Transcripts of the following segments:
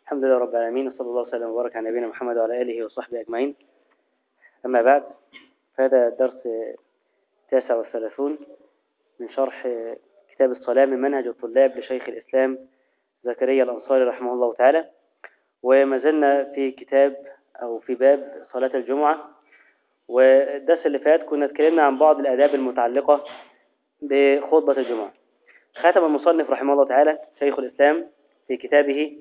الحمد لله رب العالمين، وصلى الله وسلم وبارك على نبينا محمد وعلى آله وصحبه أجمعين. أما بعد، فهذا الدرس 39 من شرح كتاب الصلاة من منهج الطلاب لشيخ الإسلام زكريا الأنصاري رحمه الله تعالى. وما زلنا في كتاب أو في باب صلاة الجمعة، والدرس اللي فات كنا اتكلمنا عن بعض الآداب المتعلقة بخطبة الجمعة. ختم المصنف رحمه الله تعالى شيخ الإسلام في كتابه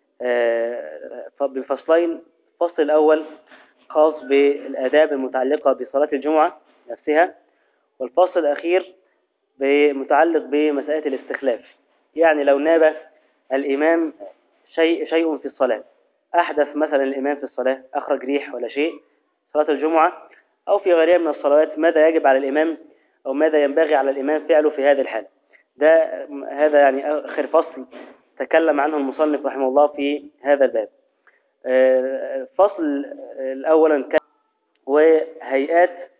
بفصلين. الفصل الأول خاص بالآداب المتعلقة بصلاة الجمعة نفسها، والفصل الأخير متعلق بمسألة الاستخلاف. يعني لو ناب الإمام شيء في الصلاة، أحدث مثلا الإمام في الصلاة، أخرج ريح ولا شيء، صلاة الجمعة أو في غيرها من الصلوات، ماذا يجب على الإمام أو ماذا ينبغي على الإمام فعله في هذه الحالة؟ هذا يعني آخر فصل تكلم عنه المصنف رحمه الله في هذا الباب. الفصل الأول كان وهيئات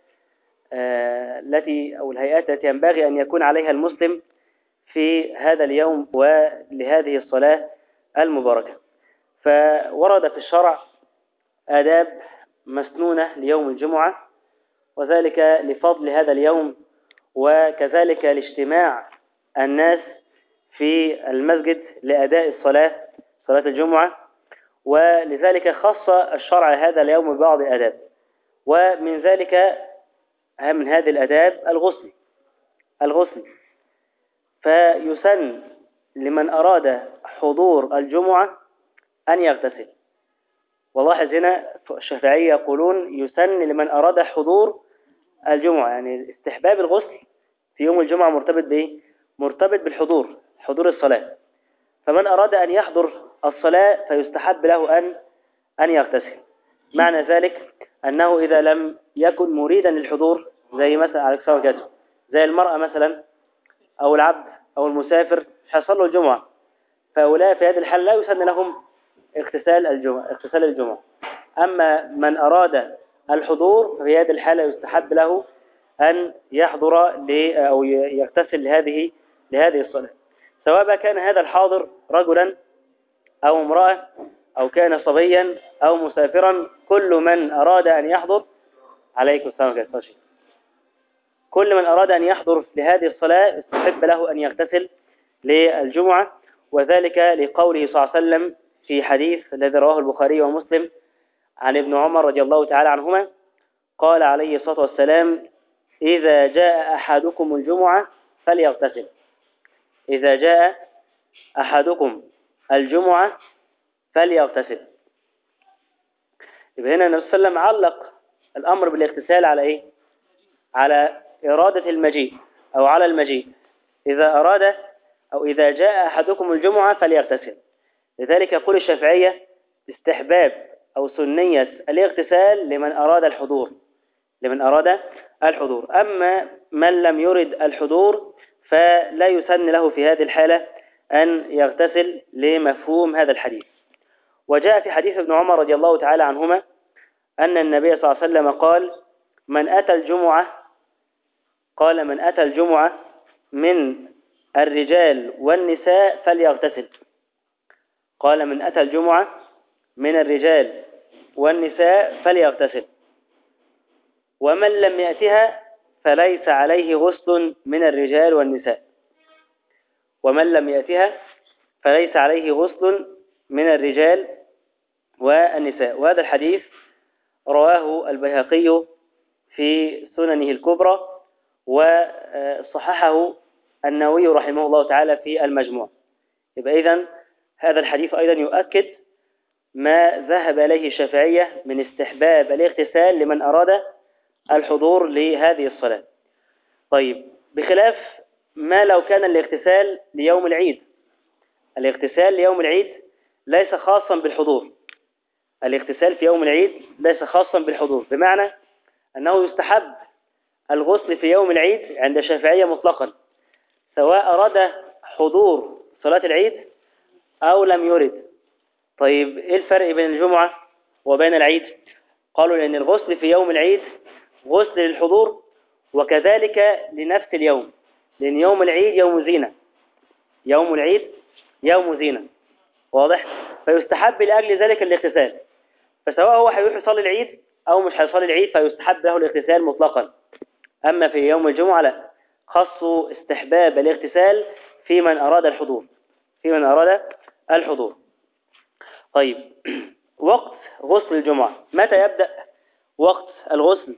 الهيئات التي ينبغي أن يكون عليها المسلم في هذا اليوم ولهذه الصلاة المباركة. فورد في الشرع آداب مسنونة ليوم الجمعة، وذلك لفضل هذا اليوم، وكذلك لاجتماع الناس في المسجد لأداء صلاة الجمعة. ولذلك خص الشرع هذا اليوم ببعض الآداب، ومن ذلك من هذه الآداب الغسل. فيسن لمن أراد حضور الجمعة أن يغتسل. ولاحظ هنا الشافعية يقولون يسن لمن أراد حضور الجمعة، يعني استحباب الغسل في يوم الجمعة مرتبط بإيه؟ مرتبط حضور الصلاة. فمن أراد أن يحضر الصلاة فيستحب له أن يغتسل. معنى ذلك أنه إذا لم يكن مريدا للحضور، زي مثلا على الصلاة والسلام، زي المرأة مثلا أو العبد أو المسافر، مش هيصلوا الجمعة، فهؤلاء في هذه الحالة لا يسن لهم اغتسال الجمعة. أما من أراد الحضور ففي هذه الحالة يستحب له أن يحضر أو يغتسل لهذه الصلاة، سواء كان هذا الحاضر رجلا أو امرأة أو كان صبيا أو مسافرا. كل من أراد أن يحضر عليكم السلام عليكم، كل من أراد أن يحضر لهذه الصلاة يستحب له أن يغتسل للجمعة. وذلك لقوله صلى الله عليه وسلم في حديث الذي رواه البخاري ومسلم عن ابن عمر رضي الله تعالى عنهما، قال عليه الصلاة والسلام: إذا جاء أحدكم الجمعة فليغتسل. إذا جاء أحدكم الجمعة فليغتسل. يبقى هنا النبي صلى الله عليه وسلم علق الأمر بالاغتسال على إيه؟ على إرادة المجيء أو على المجيء. إذا أراد أو إذا جاء أحدكم الجمعة فليغتسل. لذلك يقول الشافعية استحباب أو سنية الاغتسال لمن أراد الحضور. أما من لم يرد الحضور فلا يسن له في هذه الحالة أن يغتسل لمفهوم هذا الحديث. وجاء في حديث ابن عمر رضي الله تعالى عنهما أن النبي صلى الله عليه وسلم قال: من أتى الجمعة من الرجال والنساء فليغتسل. قال: من أتى الجمعة من الرجال والنساء فليغتسل، ومن لم يأتها فليس عليه غسل من الرجال والنساء. ومن لم يأتها فليس عليه غسل من الرجال والنساء. وهذا الحديث رواه البيهقي في سننه الكبرى، وصححه النووي رحمه الله تعالى في المجموع. يبقى إذن هذا الحديث أيضا يؤكد ما ذهب إليه الشافعية من استحباب الاغتسال لمن أراد الحضور لهذه الصلاة. طيب، بخلاف ما لو كان الاغتسال ليوم العيد. الاغتسال ليوم العيد ليس خاصا بالحضور. الاغتسال في يوم العيد ليس خاصا بالحضور، بمعنى أنه يستحب الغسل في يوم العيد عند الشافعية مطلقا، سواء أراد حضور صلاة العيد أو لم يرد. طيب، إيه الفرق بين الجمعة وبين العيد؟ قالوا لأن الغسل في يوم العيد غسل للحضور، وكذلك لنفس اليوم، لأن يوم العيد يوم زينة. واضح؟ فيستحب لأجل ذلك الاغتسال. فسواء هو هيروح يصلي العيد أو مش هيصلي العيد فيستحب له الاغتسال مطلقا. أما في يوم الجمعة لا، خصوا استحباب الاغتسال في من أراد الحضور، في من أراد الحضور. طيب وقت غسل الجمعة متى يبدأ؟ وقت الغسل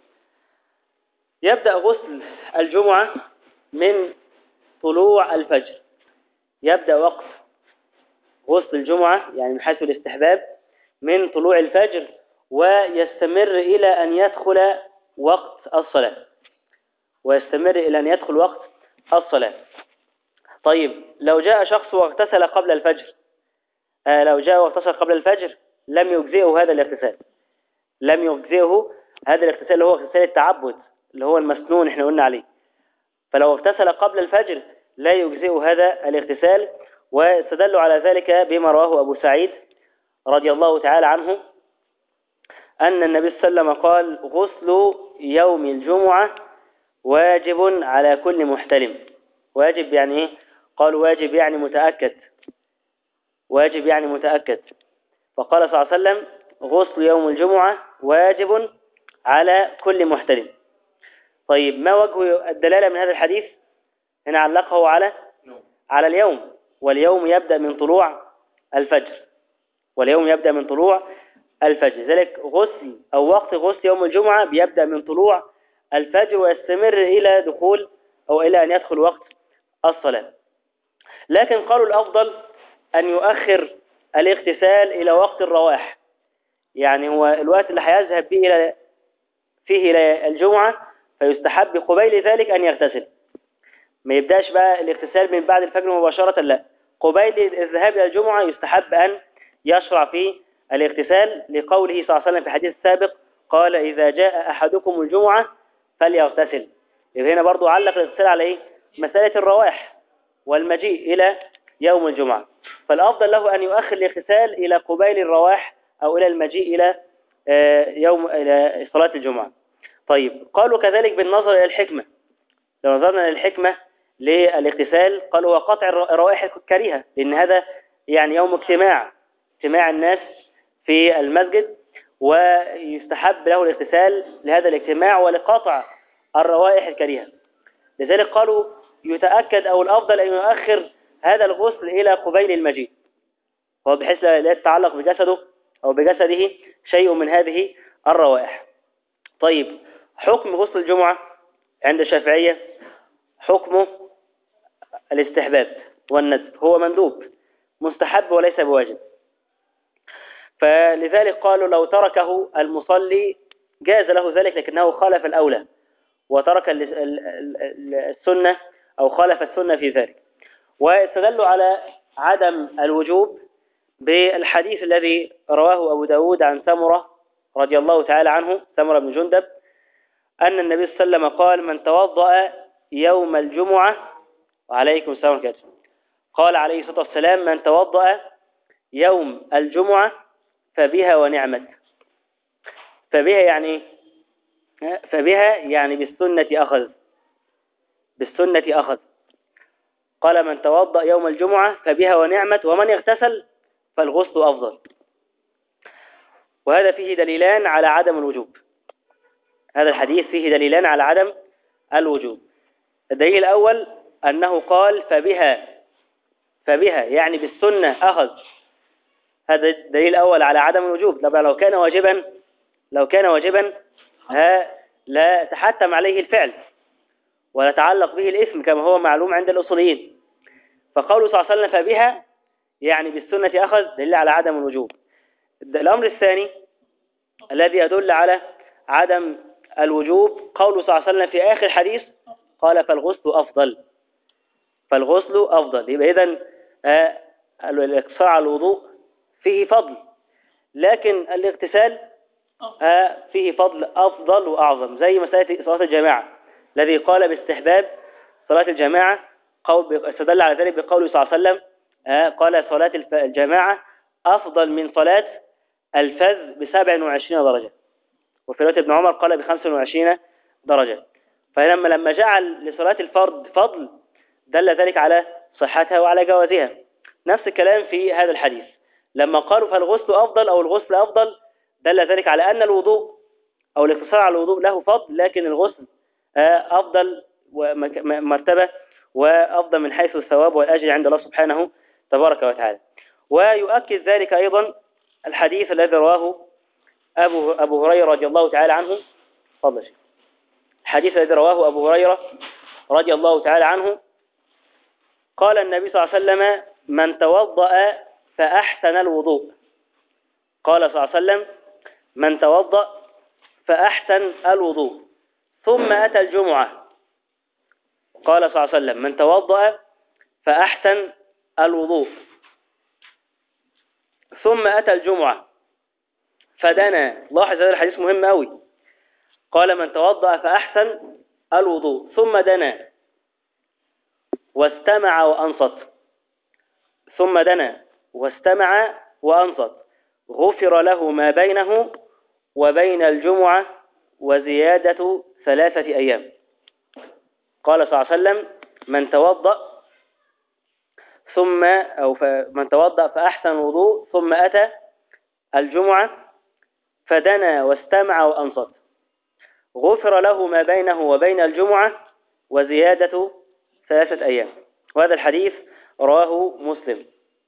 يبدأ غسل الجمعة من طلوع الفجر. يبدأ وقت غسل الجمعة يعني من حيث الاستحباب من طلوع الفجر، ويستمر إلى أن يدخل وقت الصلاة، ويستمر إلى أن يدخل وقت الصلاة. طيب لو جاء شخص واغتسل قبل الفجر، لو جاء واغتسل قبل الفجر لم يجزئه هذا الاغتسال، لم يجزئه هذا الاغتسال اللي هو اغتسال التعبد اللي هو المسنون احنا قلنا عليه. فلو اغتسل قبل الفجر لا يجزئه هذا الاغتسال. واستدلوا على ذلك بما رواه أبو سعيد رضي الله تعالى عنه أن النبي صلى الله عليه وسلم قال: غسل يوم الجمعة واجب على كل محتلم. واجب يعني ايه؟ قال واجب يعني متأكد، واجب يعني متأكد. فقال صلى الله عليه وسلم: غسل يوم الجمعة واجب على كل محتلم. طيب ما وجه الدلالة من هذا الحديث؟ هنا علقه على اليوم، واليوم يبدأ من طلوع الفجر، واليوم يبدأ من طلوع الفجر. ذلك غسل أو وقت غسل يوم الجمعة بيبدأ من طلوع الفجر ويستمر إلى دخول أو إلى أن يدخل وقت الصلاة. لكن قالوا الأفضل أن يؤخر الاغتسال إلى وقت الرواح، يعني هو الوقت اللي هيذهب فيه إلى الجمعة فيستحب قبيل ذلك أن يغتسل. ما يبدأش بقى الاغتسال من بعد الفجر مباشرة، لا، قبيل الذهاب إلى الجمعة يستحب أن يشرع في الاغتسال، لقوله صلى الله عليه وسلم في الحديث السابق قال: إذا جاء أحدكم الجمعة فليغتسل. يبقى هنا برضو علق الاغتسال على إيه؟ مسألة الرواح والمجيء إلى يوم الجمعة. فالأفضل له أن يؤخر الاغتسال إلى قبيل الرواح أو إلى المجيء إلى إلى صلاة الجمعة. طيب قالوا كذلك بالنظر إلى الحكمة، لو نظرنا للحكمة للاغتسال قالوا: هو قطع الروائح الكريهة، لأن هذا يعني يوم اجتماع الناس في المسجد، ويستحب له الاغتسال لهذا الاجتماع ولقطع الروائح الكريهة. لذلك قالوا يتأكد أو الأفضل أن يؤخر هذا الغسل إلى قبيل المجيء، هو بحيث لا يتعلق بجسده أو بجسده شيء من هذه الروائح. طيب حكم غسل الجمعة عند الشافعية حكمه الاستحباب والندب، هو مندوب مستحب وليس بواجب. فلذلك قالوا لو تركه المصلي جاز له ذلك، لكنه خالف الأولى وترك السنة أو خالف السنة في ذلك. واستدلوا على عدم الوجوب بالحديث الذي رواه أبو داود عن سمرة رضي الله تعالى عنه، سمرة بن جندب، أن النبي صلى الله عليه وسلم قال: من توضأ يوم الجمعة، وعليكم السلام عليكم، قال عليه الصلاة والسلام: من توضأ يوم الجمعة فبها ونعمت. فبها يعني فبها يعني بالسنة أخذ، بالسنة أخذ. قال: من توضأ يوم الجمعة فبها ونعمت، ومن اغتسل فالغسل أفضل. وهذا فيه دليلان على عدم الوجوب، هذا الحديث فيه دليلان على عدم الوجوب. الدليل الأول أنه قال فبها يعني بالسنة أخذ، هذا الدليل الأول على عدم الوجوب. لو كان واجبا لا تحتم عليه الفعل ولا تعلق به الاسم كما هو معلوم عند الأصوليين. فقوله صلى الله عليه وسلم فبها يعني بالسنة أخذ دليل على عدم الوجوب. الأمر الثاني الذي يدل على عدم الوجوب قوله صلى الله عليه وسلم في آخر الحديث قال: فالغسل أفضل. فالغسل أفضل. يبقى إذن الاقتصار على الوضوء فيه فضل، لكن الاغتسال فيه فضل أفضل وأعظم، زي مسألة صلاة الجماعة الذي قال باستحباب صلاة الجماعة، استدل على ذلك بقوله صلى الله عليه وسلم قال: صلاة الجماعة أفضل من صلاة الفذ ب27 درجة، وفي رواية ابن عمر قال ب25 درجة. فلما جعل لصلاة الفرد فضل دل ذلك على صحتها وعلى جوازها. نفس الكلام في هذا الحديث، لما قالوا فالغسل أفضل أو الغسل أفضل دل ذلك على أن الوضوء أو الاقتصار على الوضوء له فضل، لكن الغسل أفضل ومرتبة وأفضل من حيث الثواب والأجر عند الله سبحانه تبارك وتعالى. ويؤكد ذلك أيضا الحديث الذي رواه أبو هريرة رضي الله تعالى عنه. تفضل شيخ. الحديث الذي رواه أبو هريرة رضي الله تعالى عنه قال النبي صلى الله عليه وسلم: من توضأ فأحسن الوضوء. قال صلى الله عليه وسلم: من توضأ فأحسن الوضوء ثم أتى الجمعة. قال صلى الله عليه وسلم: من توضأ فأحسن الوضوء ثم أتى الجمعة فدنا. لاحظ هذا الحديث مهم أوي. قال: من توضأ فأحسن الوضوء ثم دنا واستمع وأنصت. ثم دنا واستمع وأنصت غفر له ما بينه وبين الجمعة وزيادة 3 أيام. قال صلى الله عليه وسلم: من توضأ من توضأ فأحسن الوضوء ثم أتى الجمعة فدنا واستمع وأنصت غفر له ما بينه وبين الجمعة وزيادة 3 أيام. وهذا الحديث رواه مسلم.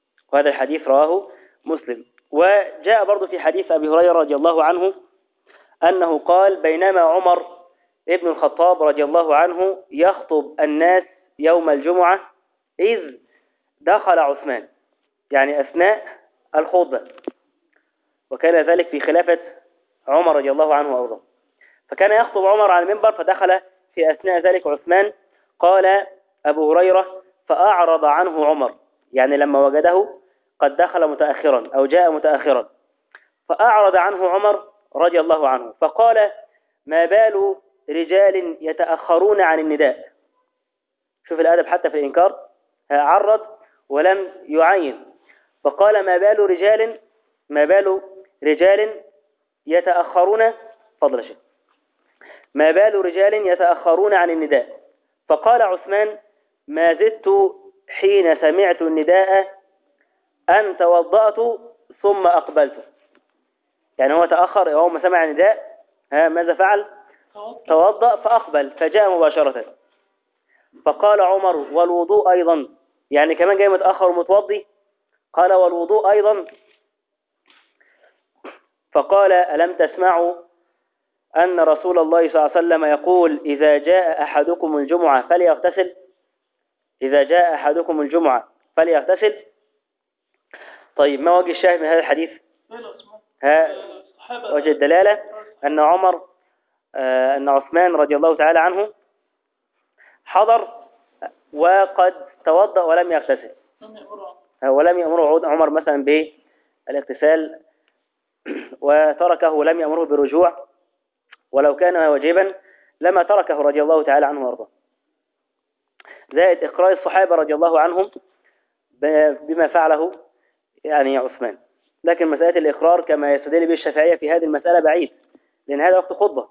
وجاء برضو في حديث أبي هريرة رضي الله عنه أنه قال: بينما عمر ابن الخطاب رضي الله عنه يخطب الناس يوم الجمعة إذ دخل عثمان، يعني أثناء الخطبة، وكان ذلك في خلافة عمر رضي الله عنه وأرضاه. فكان يخطب عمر على المنبر فدخل في أثناء ذلك عثمان. قال أبو هريرة: فأعرض عنه عمر، يعني لما وجده قد دخل متأخرا أو جاء متأخرا، فأعرض عنه عمر رضي الله عنه فقال: ما بال رجال يتأخرون عن النداء. شوف الأدب حتى في الإنكار، عرض ولم يعين، فقال: ما بال رجال يتأخرون. فضل شيء. ما بال رجال يتأخرون عن النداء. فقال عثمان: ما زدت حين سمعت النداء أن توضأت ثم أقبلت. يعني هو تأخر، هو ما سمع النداء ماذا فعل؟ توضأ فأقبل فجاء مباشرة. فقال عمر: والوضوء أيضا، يعني كمان جاي متأخر ومتوضي. قال: والوضوء أيضا. فقال: ألم تسمعوا أن رسول الله صلى الله عليه وسلم يقول: إذا جاء أحدكم الجمعة فليغتسل. إذا جاء أحدكم الجمعة فليغتسل. طيب، ما وجه الشاهد من هذا الحديث؟ وجه الدلالة أن عثمان رضي الله تعالى عنه حضر وقد توضأ ولم يغتسل، ولم يأمره عمر مثلا بالاغتسال وتركه، ولم يأمره بالرجوع، ولو كان واجبا لما تركه رضي الله تعالى عنه وارضاه. زائد إقرار الصحابة رضي الله عنهم بما فعله يعني عثمان. لكن مسألة الإقرار كما يستدل به الشافعية في هذه المسألة بعيد، لأن هذا وقت خطبة،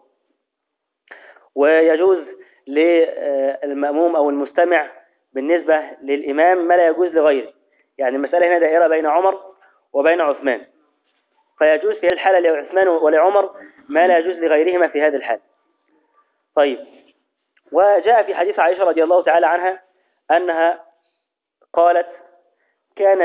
ويجوز للمأموم أو المستمع بالنسبة للإمام ما لا يجوز لغيره. يعني المسألة هنا دائرة بين عمر وبين عثمان، فيجوز في هذه الحالة لعثمان ولعمر ما لا يجوز لغيرهما في هذه الحالة. طيب، وجاء في حديث عائشة رضي الله تعالى عنها أنها قالت: كان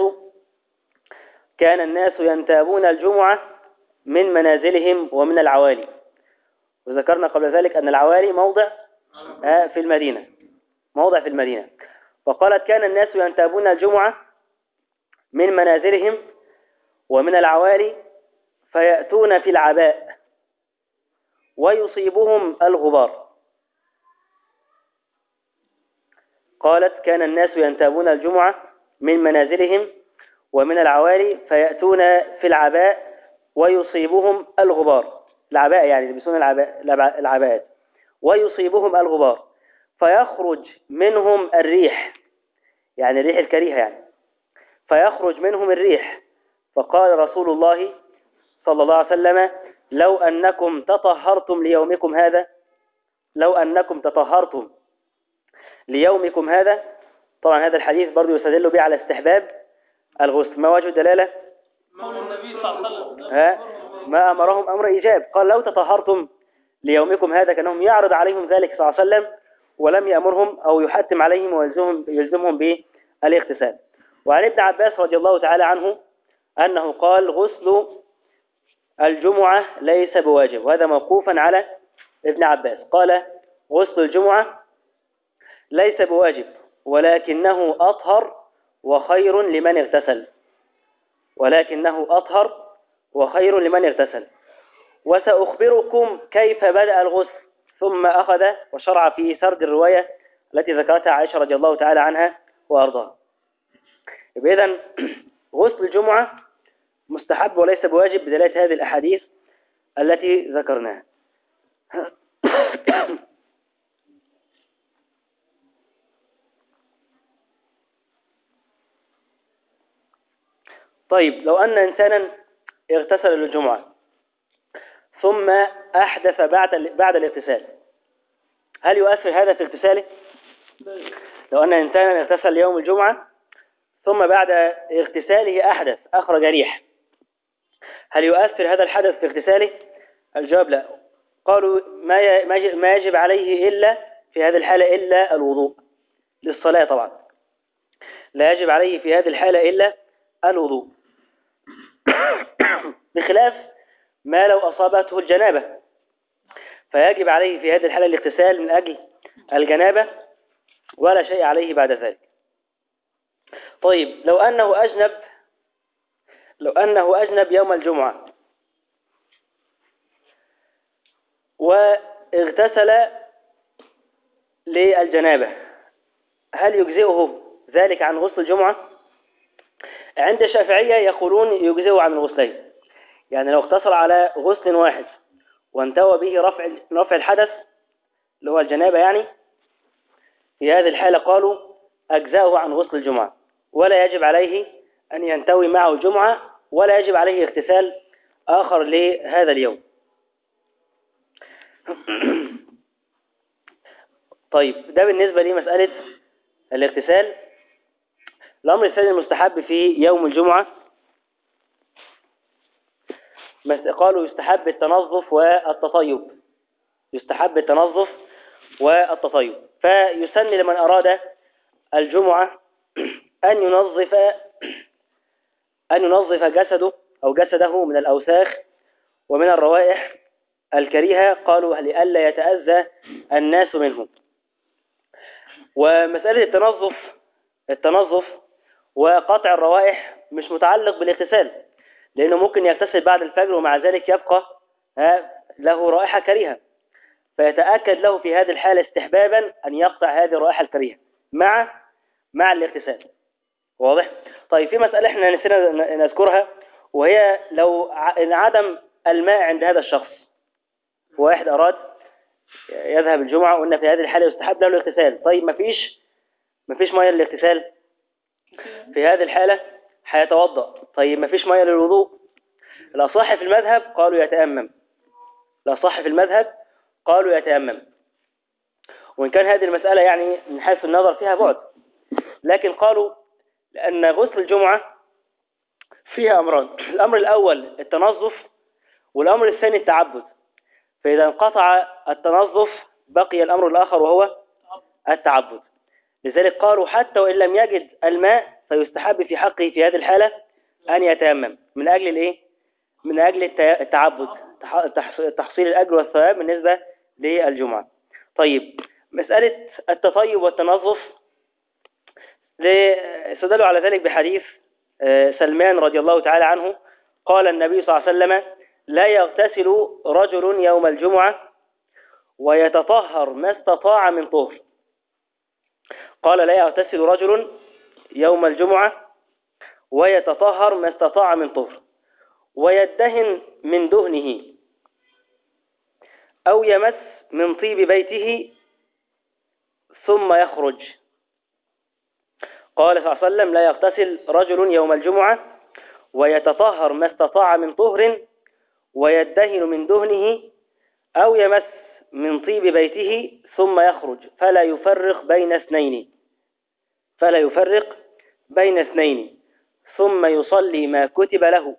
الناس ينتابون الجمعة من منازلهم ومن العوالي. وذكرنا قبل ذلك أن العوالي موضع في المدينة. فقالت: كان الناس ينتابون الجمعة من منازلهم ومن العوالي فيأتون في العباء ويصيبهم الغبار. قالت: كان الناس ينتابون الجمعة من منازلهم ومن العوالي فيأتون في العباء ويصيبهم الغبار. العباء يعني يلبسون العباءات، ويصيبهم الغبار فيخرج منهم الريح، يعني الريح الكريهة يعني، فيخرج منهم الريح. فقال رسول الله صلى الله عليه وسلم: لو أنكم تطهرتم ليومكم هذا. طبعا هذا الحديث برضو يستدل به على استحباب الغسل. ما وجه الدلالة؟ قول النبي صلى الله عليه وسلم ما أمرهم أمر إيجاب، قال لو تطهرتم ليومكم هذا، كأنهم يعرض عليهم ذلك صلى الله عليه وسلم، ولم يأمرهم أو يحتم عليهم ويلزمهم بالاغتسال. وعن ابن عباس رضي الله تعالى عنه أنه قال غسل الجمعة ليس بواجب، وهذا موقوفا على ابن عباس. قال غسل الجمعة ليس بواجب ولكنه أطهر وخير لمن اغتسل، ولكنه أطهر وخير لمن اغتسل. وسأخبركم كيف بدأ الغسل. ثم أخذ وشرع في سرد الرواية التي ذكرتها عائشة رضي الله تعالى عنها وأرضاها. إذن غسل الجمعة مستحب وليس بواجب بدلالة هذه الأحاديث التي ذكرناها. طيب، لو أن إنسانا اغتسل للجمعة ثم أحدث بعد الاغتسال، هل يؤثر هذا في اغتساله؟ لو أن إنسانا اغتسل يوم الجمعة ثم بعد اغتساله أحدث أخرج ريح، هل يؤثر هذا الحدث في اغتساله؟ الجواب لا. قالوا ما يجب عليه إلا في هذه الحالة إلا الوضوء للصلاة طبعا، لا يجب عليه في هذه الحالة إلا الوضوء، بخلاف ما لو أصابته الجنابة فيجب عليه في هذه الحالة الاغتسال من أجل الجنابة ولا شيء عليه بعد ذلك. طيب، لو أنه أجنب يوم الجمعة واغتسل للجنابة، هل يجزئه ذلك عن غسل الجمعة؟ عند الشافعية يقولون يجزئه عن الغسلين، يعني لو اقتصر على غسل واحد وانتوى به رفع الحدث اللي هو الجنابة، يعني في هذه الحالة قالوا أجزأه عن غسل الجمعة، ولا يجب عليه أن ينتوي معه الجمعة، ولا يجب عليه اغتسال آخر لهذا اليوم. طيب، ده بالنسبة لمسألة الاغتسال. الأمر الثاني المستحب في يوم الجمعة، قالوا يستحب التنظف والتطيب، يستحب التنظف والتطيب، فيسن لمن أراد الجمعة أن ينظف جسده أو جسده من الأوساخ ومن الروائح الكريهة، قالوا لئلا يتأذى الناس منهم. ومسألة التنظف وقطع الروائح مش متعلق بالاغتسال، لأنه ممكن يغتسل بعد الفجر ومع ذلك يبقى له رائحة كريهة، فيتأكد له في هذه الحالة استحبابا أن يقطع هذه الرائحة الكريهة مع الاغتسال. واضح؟ طيب، في مسألة احنا نسينا نذكرها، وهي لو انعدم الماء عند هذا الشخص، واحد أراد يذهب الجمعة وقلنا في هذه الحالة يستحب له الاغتسال. طيب، مفيش مياه للاغتسال، في هذه الحالة هيتوضأ. طيب، مفيش مياه للوضوء، الأصح في المذهب قالوا يتيمم، الأصح في المذهب قالوا يتيمم، وإن كان هذه المسألة يعني من حيث النظر فيها بعد، لكن قالوا لأن غسل الجمعة فيها أمران، الأمر الأول التنظف، والأمر الثاني التعبد، فإذا انقطع التنظف بقي الأمر الآخر وهو التعبد. لذلك قالوا حتى وإن لم يجد الماء فيستحب في حقه في هذه الحالة أن يتيمم من أجل الإيه؟ من أجل التعبد، تحصيل الأجر والثواب بالنسبة للجمعة. طيب، مسألة التطيب والتنظف استدلوا على ذلك بحديث سلمان رضي الله تعالى عنه، قال النبي صلى الله عليه وسلم لا يغتسل رجل يوم الجمعة ويتطهر ما استطاع من طهر. قال لا يغتسل رجل يوم الجمعة ويتطهر ما استطاع من طهر ويدهن من دهنه أو يمس من طيب بيته ثم يخرج. قال صلى الله عليه وسلم لا يغتسل رجل يوم الجمعة ويتطهر ما استطاع من طهر ويدهن من دهنه أو يمس من طيب بيته ثم يخرج فلا يفرق بين اثنين ثم يصلي ما كتب له،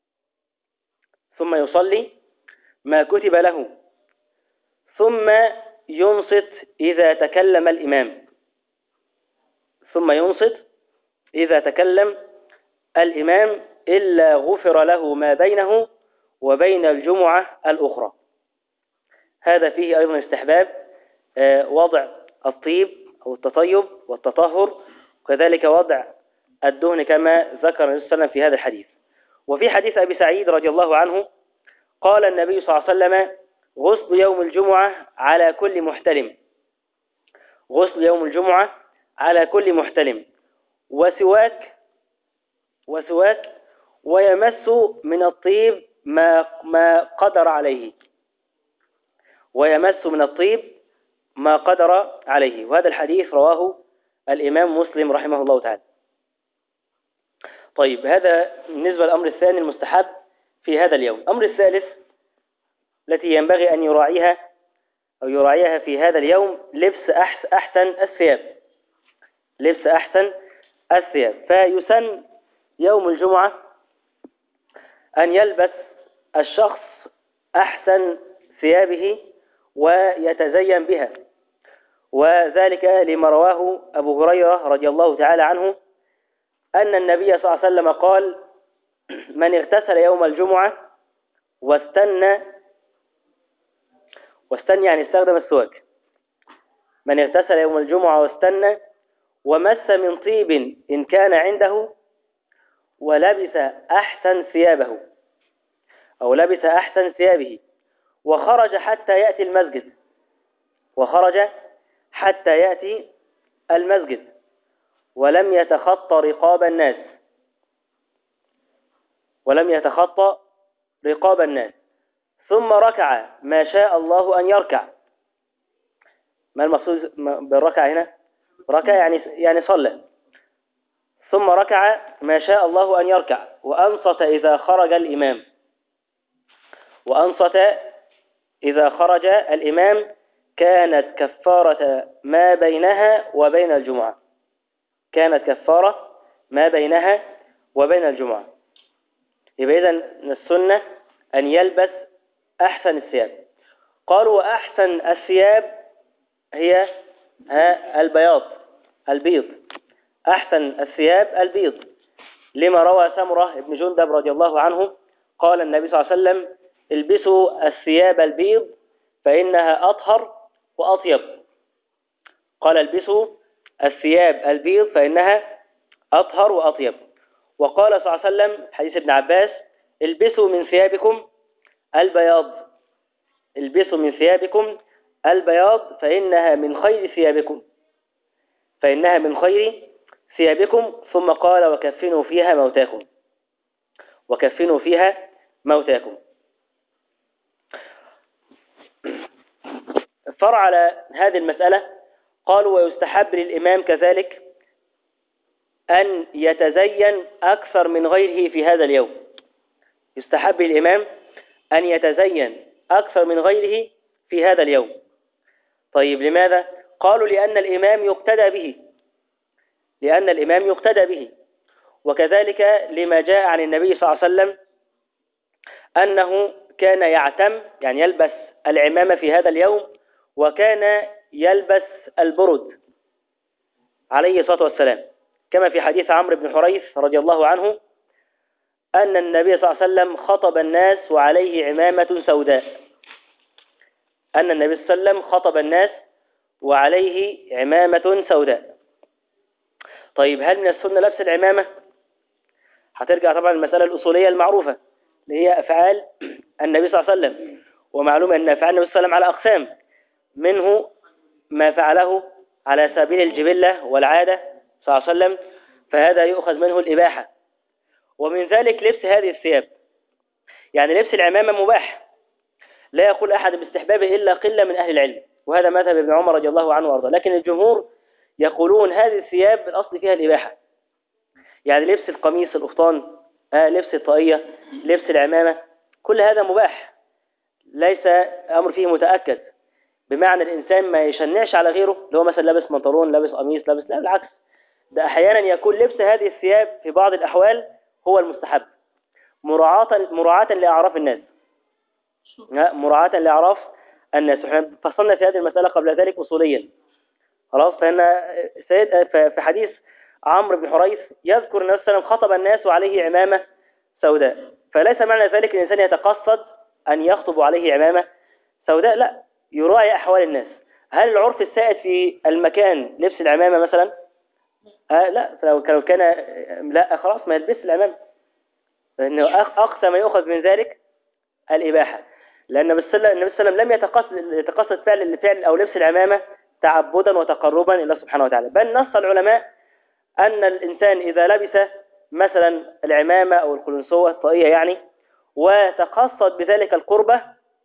ثم يصلي ما كتب له، ثم ينصت إذا تكلم الإمام، ثم ينصت إذا تكلم الإمام إلا غفر له ما بينه وبين الجمعة الأخرى. هذا فيه أيضا استحباب وضع الطيب أو التطيب والتطهر، وكذلك وضع الدهن كما ذكر النبي صلى الله عليه وسلم في هذا الحديث. وفي حديث أبي سعيد رضي الله عنه قال النبي صلى الله عليه وسلم: غسل يوم الجمعة على كل محتلم، غسل يوم الجمعة على كل محتلم، وسواك ويمس من الطيب ما قدر عليه، ويمس من الطيب ما قدر عليه. وهذا الحديث رواه الإمام مسلم رحمه الله تعالى. طيب، هذا بالنسبة للأمر الثاني المستحب في هذا اليوم. الأمر الثالث التي ينبغي أن يراعيها في هذا اليوم لبس أحسن الثياب، لبس أحسن الثياب. فيسن يوم الجمعة أن يلبس الشخص أحسن ثيابه ويتزين بها، وذلك لما رواه أبو هريرة رضي الله تعالى عنه أن النبي صلى الله عليه وسلم قال: من اغتسل يوم الجمعة واستنى يعني استخدم السواك، من اغتسل يوم الجمعة واستنى ومس من طيب إن كان عنده ولبس أحسن ثيابه أو لبس أحسن ثيابه وخرج حتى يأتي المسجد، وخرج حتى يأتي المسجد ولم يتخطى رقاب الناس، ولم يتخطى رقاب الناس، ثم ركع ما شاء الله أن يركع. ما المقصود بالركع هنا؟ ركع يعني صلى. ثم ركع ما شاء الله أن يركع، وأنصت إذا خرج الإمام، وأنصت إذا خرج الإمام كانت كفارة ما بينها وبين الجمعة، كانت كفارة ما بينها وبين الجمعة. يبقى إذن السنة أن يلبس أحسن الثياب. قالوا: وأحسن الثياب هي البيض، أحسن الثياب البيض، لما روى سمرة بن جندب رضي الله عنه قال النبي صلى الله عليه وسلم: البسوا الثياب البيض فإنها أطهر وأطيب. قال: البسوا الثياب البيض فإنها أطهر وأطيب. وقال صلى الله عليه وسلم حديث ابن عباس: البسوا من ثيابكم البياض، البسوا من ثيابكم البياض فإنها من خير ثيابكم، فإنها من خير ثيابكم. ثم قال: وكفنوا فيها موتاكم، وكفنوا فيها موتاكم. فرع على هذه المسألة قالوا: ويستحب للإمام كذلك أن يتزين أكثر من غيره في هذا اليوم، يستحب للإمام أن يتزين أكثر من غيره في هذا اليوم. طيب، لماذا؟ قالوا: لأن الإمام يقتدى به، لأن الإمام يقتدى به، وكذلك لما جاء عن النبي صلى الله عليه وسلم أنه كان يعتم يعني يلبس العمامة في هذا اليوم، وكان يلبس البرد عليه الصلاة والسلام، كما في حديث عمرو بن حريث رضي الله عنه أن النبي صلى الله عليه وسلم خطب الناس وعليه عمامة سوداء، أن النبي صلى الله عليه وسلم خطب الناس وعليه عمامة سوداء. طيب، هل من السنة لبس العمامة؟ هترجع طبعا المسألة الأصولية المعروفة اللي هي أفعال النبي صلى الله عليه وسلم، ومعلوم أن أفعال النبي صلى الله عليه وسلم على أقسام، منه ما فعله على سبيل الجبلة والعادة صلى الله عليه وسلم، فهذا يؤخذ منه الإباحة، ومن ذلك لبس هذه الثياب. يعني لبس العمامة مباح، لا يقول أحد باستحبابه إلا قلة من أهل العلم، وهذا مذهب ابن عمر رضي الله عنه وأرضاه. لكن الجمهور يقولون هذه الثياب بالأصل فيها الإباحة، يعني لبس القميص القفطان، لبس الطاقية، لبس العمامة، كل هذا مباح، ليس أمر فيه متأكد، بمعنى الإنسان ما يشنعش على غيره، اللي هو مثلا لابس بنطلون، لابس قميص، لابس، لا بالعكس، ده أحيانا يكون لبس هذه الثياب في بعض الأحوال هو المستحب، مراعاة لأعراف الناس، مراعاة لأعراف الناس. احنا فصلنا في هذه المسألة قبل ذلك أصوليا، خلاص. فإن في حديث عمرو بن حريث يذكر النبي صلى الله عليه وسلم خطب الناس وعليه عمامة سوداء، فليس معنى ذلك الإنسان يتقصد أن يخطب عليه عمامة سوداء، لا، يراعي أحوال الناس. هل العرف السائد في المكان لبس العمامة مثلا؟ لا، لو كان لا خلاص ما يلبس العمامة، لأنه أقصى ما يؤخذ من ذلك الإباحة، لأن النبي صلى الله عليه وسلم لم يتقصد فعل أو لبس العمامة تعبدا وتقربا إلى سبحانه وتعالى، بل نص العلماء أن الإنسان إذا لبس مثلا العمامة أو القلنسوة الطاقية يعني وتقصد بذلك القربة،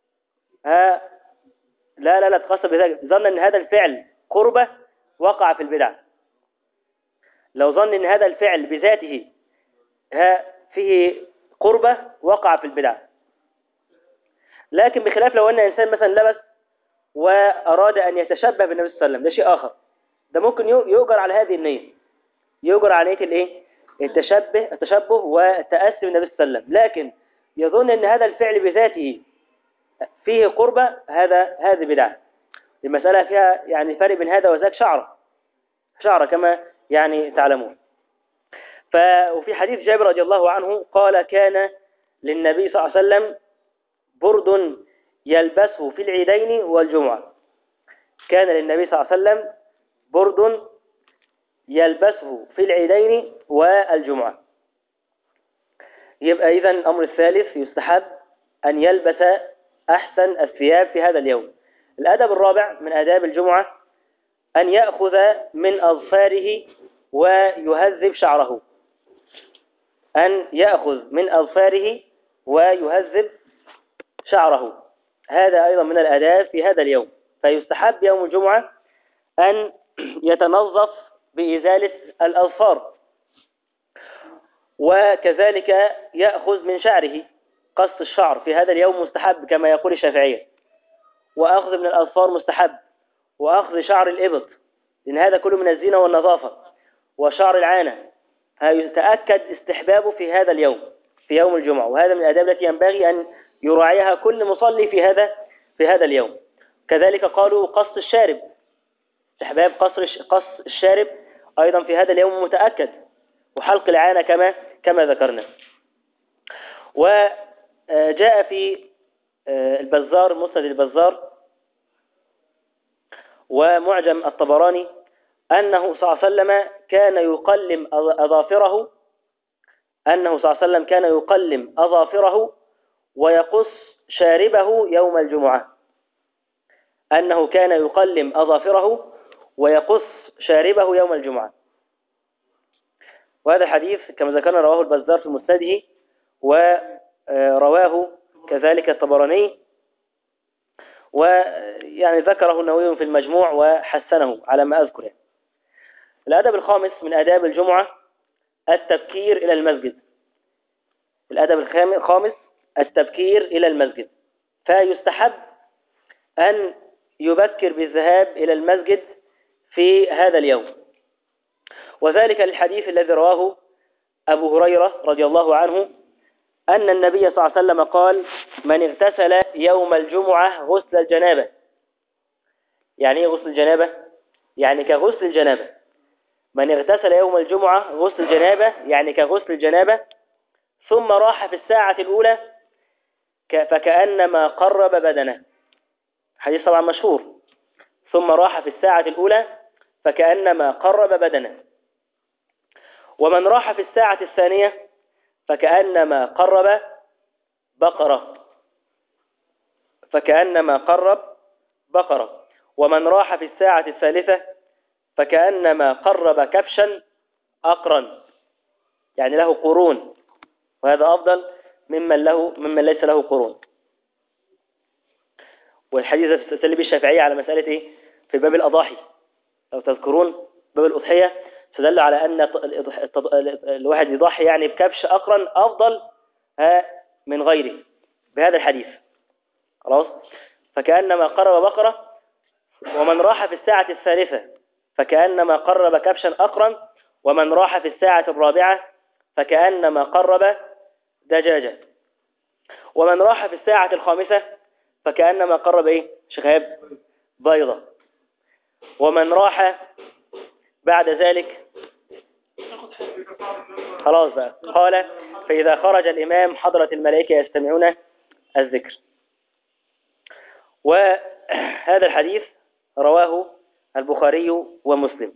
لا تقصد بذلك، ظن أن هذا الفعل قربة وقع في البدع. لو ظن أن هذا الفعل بذاته فيه قربة وقع في البدع. لكن بخلاف لو أن إنسان مثلا لبس وأراد أن يتشبه بالنبي صلى الله عليه وسلم، ده شيء آخر، ده ممكن يؤجر على هذه النية، يؤجر على نية الإيه؟ التشبه والتأسي بالنبي صلى الله عليه وسلم، لكن يظن أن هذا الفعل بذاته فيه قربة، هذه بدعة. المسألة فيها يعني فرق بين هذا وذاك شعرة كما يعني تعلمون. وفي حديث جابر رضي الله عنه قال: كان للنبي صلى الله عليه وسلم برد يلبسه في العيدين والجمعة. كان للنبي صلى الله عليه وسلم برد يلبسه في العيدين والجمعة. يبقى إذن الأمر الثالث يستحب أن يلبس أحسن الثياب في هذا اليوم. الأدب الرابع من آداب الجمعة أن يأخذ من أظفاره ويهذب شعره، أن يأخذ من أظفاره ويهذب شعره، هذا أيضا من الآداب في هذا اليوم. فيستحب يوم الجمعة أن يتنظف بإزالة الأظفار، وكذلك يأخذ من شعره، قص الشعر في هذا اليوم مستحب كما يقول الشافعية، وأخذ من الأظفار مستحب، وأخذ شعر الإبط، لأن هذا كله من الزينة والنظافة، وشعر العانة يتأكد استحبابه في هذا اليوم، في يوم الجمعة، وهذا من الآداب التي ينبغي أن يراعيها كل مصلي في هذا اليوم. كذلك قالوا قص الشارب، استحباب قص الشارب أيضا في هذا اليوم متأكد، وحلق العانة كما ذكرنا. وجاء في البزار، مسند البزار ومعجم الطبراني أنه صلى الله عليه وسلم كان يقلم أظافره، ويقص شاربه يوم الجمعة، أنه كان يقلم أظافره ويقص شاربه يوم الجمعة. وهذا الحديث كما ذكرنا رواه البزار في مسنده، ورواه كذلك الطبراني، ويعني ذكره النووي في المجموع وحسنه على ما أذكر. الأدب الخامس من آداب الجمعة التبكير إلى المسجد. الأدب الخامس التبكير إلى المسجد، فيستحب أن يبكر بالذهاب إلى المسجد في هذا اليوم، وذلك للحديث الذي رواه أبو هريرة رضي الله عنه أن النبي صلى الله عليه وسلم قال: من اغتسل يوم الجمعة غسل الجنابة. يعني ايه غسل الجنابة؟ يعني كغسل الجنابة. من اغتسل يوم الجمعة غسل الجنابة يعني كغسل الجنابة، ثم راح في الساعة الأولى فكأنما قرب بدنه. حديث طبعا مشهور. ثم راح في الساعة الأولى فكأنما قرب بدنه. ومن راح في الساعة الثانية فكأنما قرب بقرة. ومن راح في الساعة الثالثة فكأنما قرب كبشا أقرا، يعني له قرون، وهذا أفضل ممن ليس له قرون. والحديث استدل به الشافعية على مسألة إيه؟ في باب الأضاحي، لو تذكرون باب الأضحية استدل على أن الواحد يضحي يعني بكبش أقرن أفضل من غيره بهذا الحديث، خلاص. فكأنما قرب بقرة. ومن راح في الساعة الثالثة فكأنما قرب كبشا أقرن. ومن راح في الساعة الرابعة فكأنما قرب دجاجة، ومن راح في الساعة الخامسة فكأنما قرب إيه شهاب بيضة، ومن راح بعد ذلك خلاص بقى قال فإذا خرج الإمام حضرت الملائكة يستمعون الذكر. وهذا الحديث رواه البخاري ومسلم.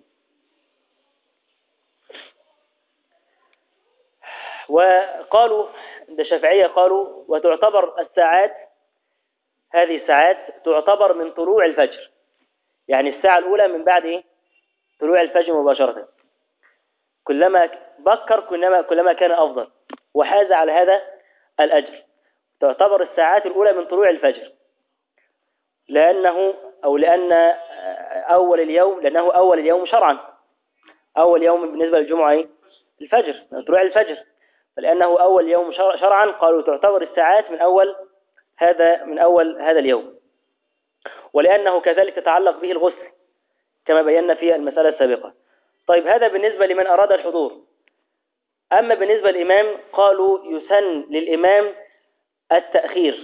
وقالوا عند الشافعية قالوا وتعتبر الساعات، هذه الساعات تعتبر من طلوع الفجر، يعني الساعة الأولى من بعد طلوع الفجر مباشرة، كلما بكر كلما كان أفضل وحاز على هذا الأجر. تعتبر الساعات الأولى من طلوع الفجر لأنه أول اليوم شرعا، أول يوم بالنسبة للجمعة الفجر من طلوع الفجر، فلأنه أول يوم شرعا قالوا تعتبر الساعات من أول هذا اليوم، ولأنه كذلك تتعلق به الغسل كما بينا في المسألة السابقة. طيب هذا بالنسبة لمن أراد الحضور. أما بالنسبة للإمام قالوا يسن للإمام التأخير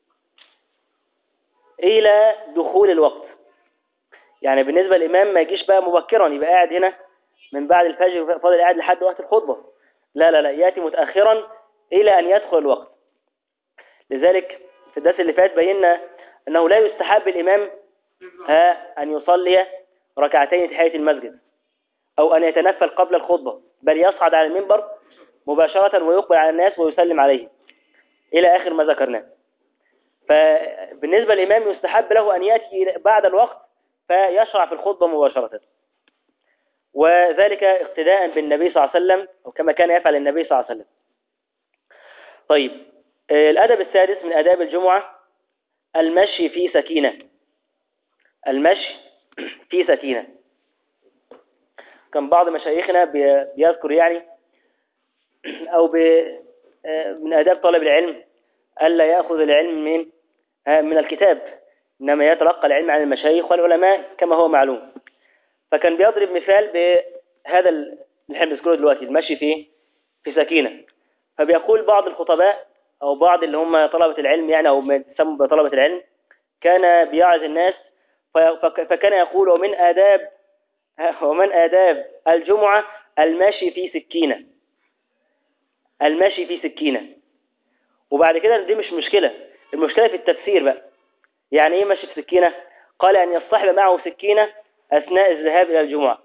إلى دخول الوقت، يعني بالنسبة للإمام ما يجيش بقى مبكرا يبقى قاعد هنا من بعد الفجر فاضل قاعد لحد وقت الخطبة، لا يأتي متأخرا إلى أن يدخل الوقت. لذلك في الدرس اللي فات بينا أنه لا يستحب الإمام أن يصلي ركعتين تحية المسجد أو أن يتنفل قبل الخطبة، بل يصعد على المنبر مباشرة ويقبل على الناس ويسلم عليهم إلى آخر ما ذكرناه. فبالنسبة للإمام يستحب له أن يأتي بعد الوقت فيشرع في الخطبة مباشرة، وذلك اقتداء بالنبي صلى الله عليه وسلم أو كما كان يفعل النبي صلى الله عليه وسلم. طيب الأدب السادس من آداب الجمعة المشي في سكينة. المشي في سكينة. كان بعض مشايخنا بيذكر يعني أو من آداب طالب العلم ألا يأخذ العلم من الكتاب، إنما يتلقى العلم عن المشايخ والعلماء كما هو معلوم. فكان بيضرب مثال بهذا اللي احنا بنذكره دلوقتي المشي في سكينة. فبيقول بعض الخطباء أو بعض اللي هم طلبة العلم يعني أو يسموا بطلبة العلم كان بيعظ الناس فكان يقول ومن آداب الجمعة المشي في سكينة. المشي في سكينة. وبعد كده دي مش مشكلة، المشكلة في التفسير بقى. يعني ايه مشي في سكينة؟ قال أن يصطحب معه سكينة أثناء الذهاب إلى الجمعة.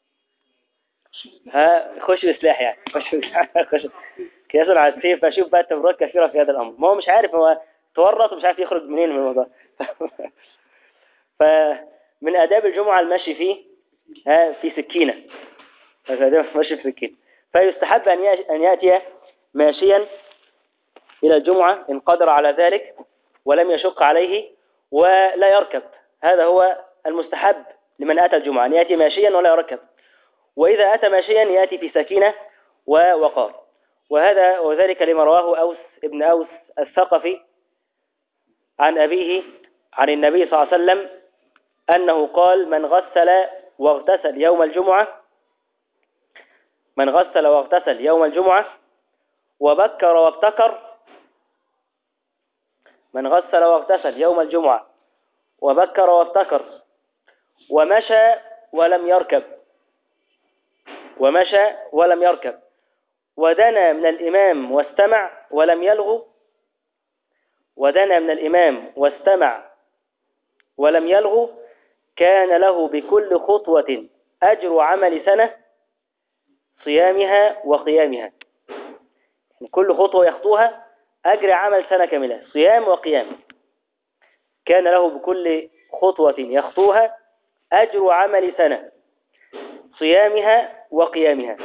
خش بسلاح يعني خش كياسا على السيف. فأشوف بقى تبريرات كثيرة في هذا الأمر، ما هو مش عارف، هو تورط ومش عارف يخرج منين من الموضوع فمن آداب الجمعة المشي في سكينة. مشي في سكينة. فيستحب أن يأتي ماشيا إلى الجمعة إن قدر على ذلك ولم يشق عليه ولا يركب. هذا هو المستحب لمن أتى الجمعة، أن يأتي ماشيا ولا يركب. وإذا أتى ماشيا يأتي في سكينة ووقار. وذلك لما رواه أوس ابن أوس الثقفي عن أبيه عن النبي صلى الله عليه وسلم أنه قال من غسل واغتسل يوم الجمعة وبكر وابتكر. من غسل واغتسل يوم الجمعة وبكر وابتكر ومشى ولم يركب ودنا من الإمام واستمع ولم يلغو كان له بكل خطوة أجر عمل سنة صيامها وقيامها. كل خطوة يخطوها أجر عمل سنة كاملة صيام وقيام. كان له بكل خطوة يخطوها أجر عمل سنة صيامها وقيامها.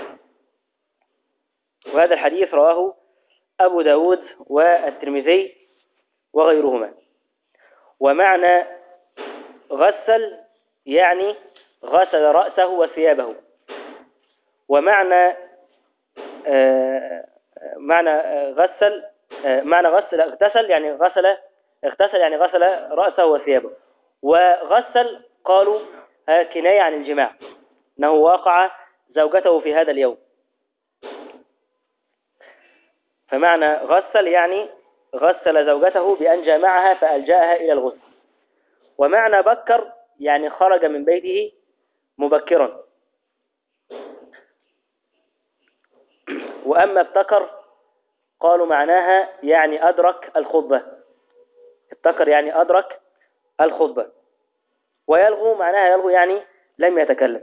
وهذا الحديث رواه أبو داود والترمذي وغيرهما. ومعنى غسل يعني غسل رأسه وثيابه. ومعنى غسل اغتسل يعني غسل رأسه وثيابه. وغسل قالوا كناية عن الجماع، أنه وقع زوجته في هذا اليوم. فمعنى غسل يعني غسل زوجته بأن جامعها فألجأها إلى الغسل. ومعنى بكر يعني خرج من بيته مبكرا. وأما ابتكر قالوا معناها يعني أدرك الخطبة. ابتكر يعني أدرك الخطبة. ويلغو معناها يلغو يعني لم يتكلم.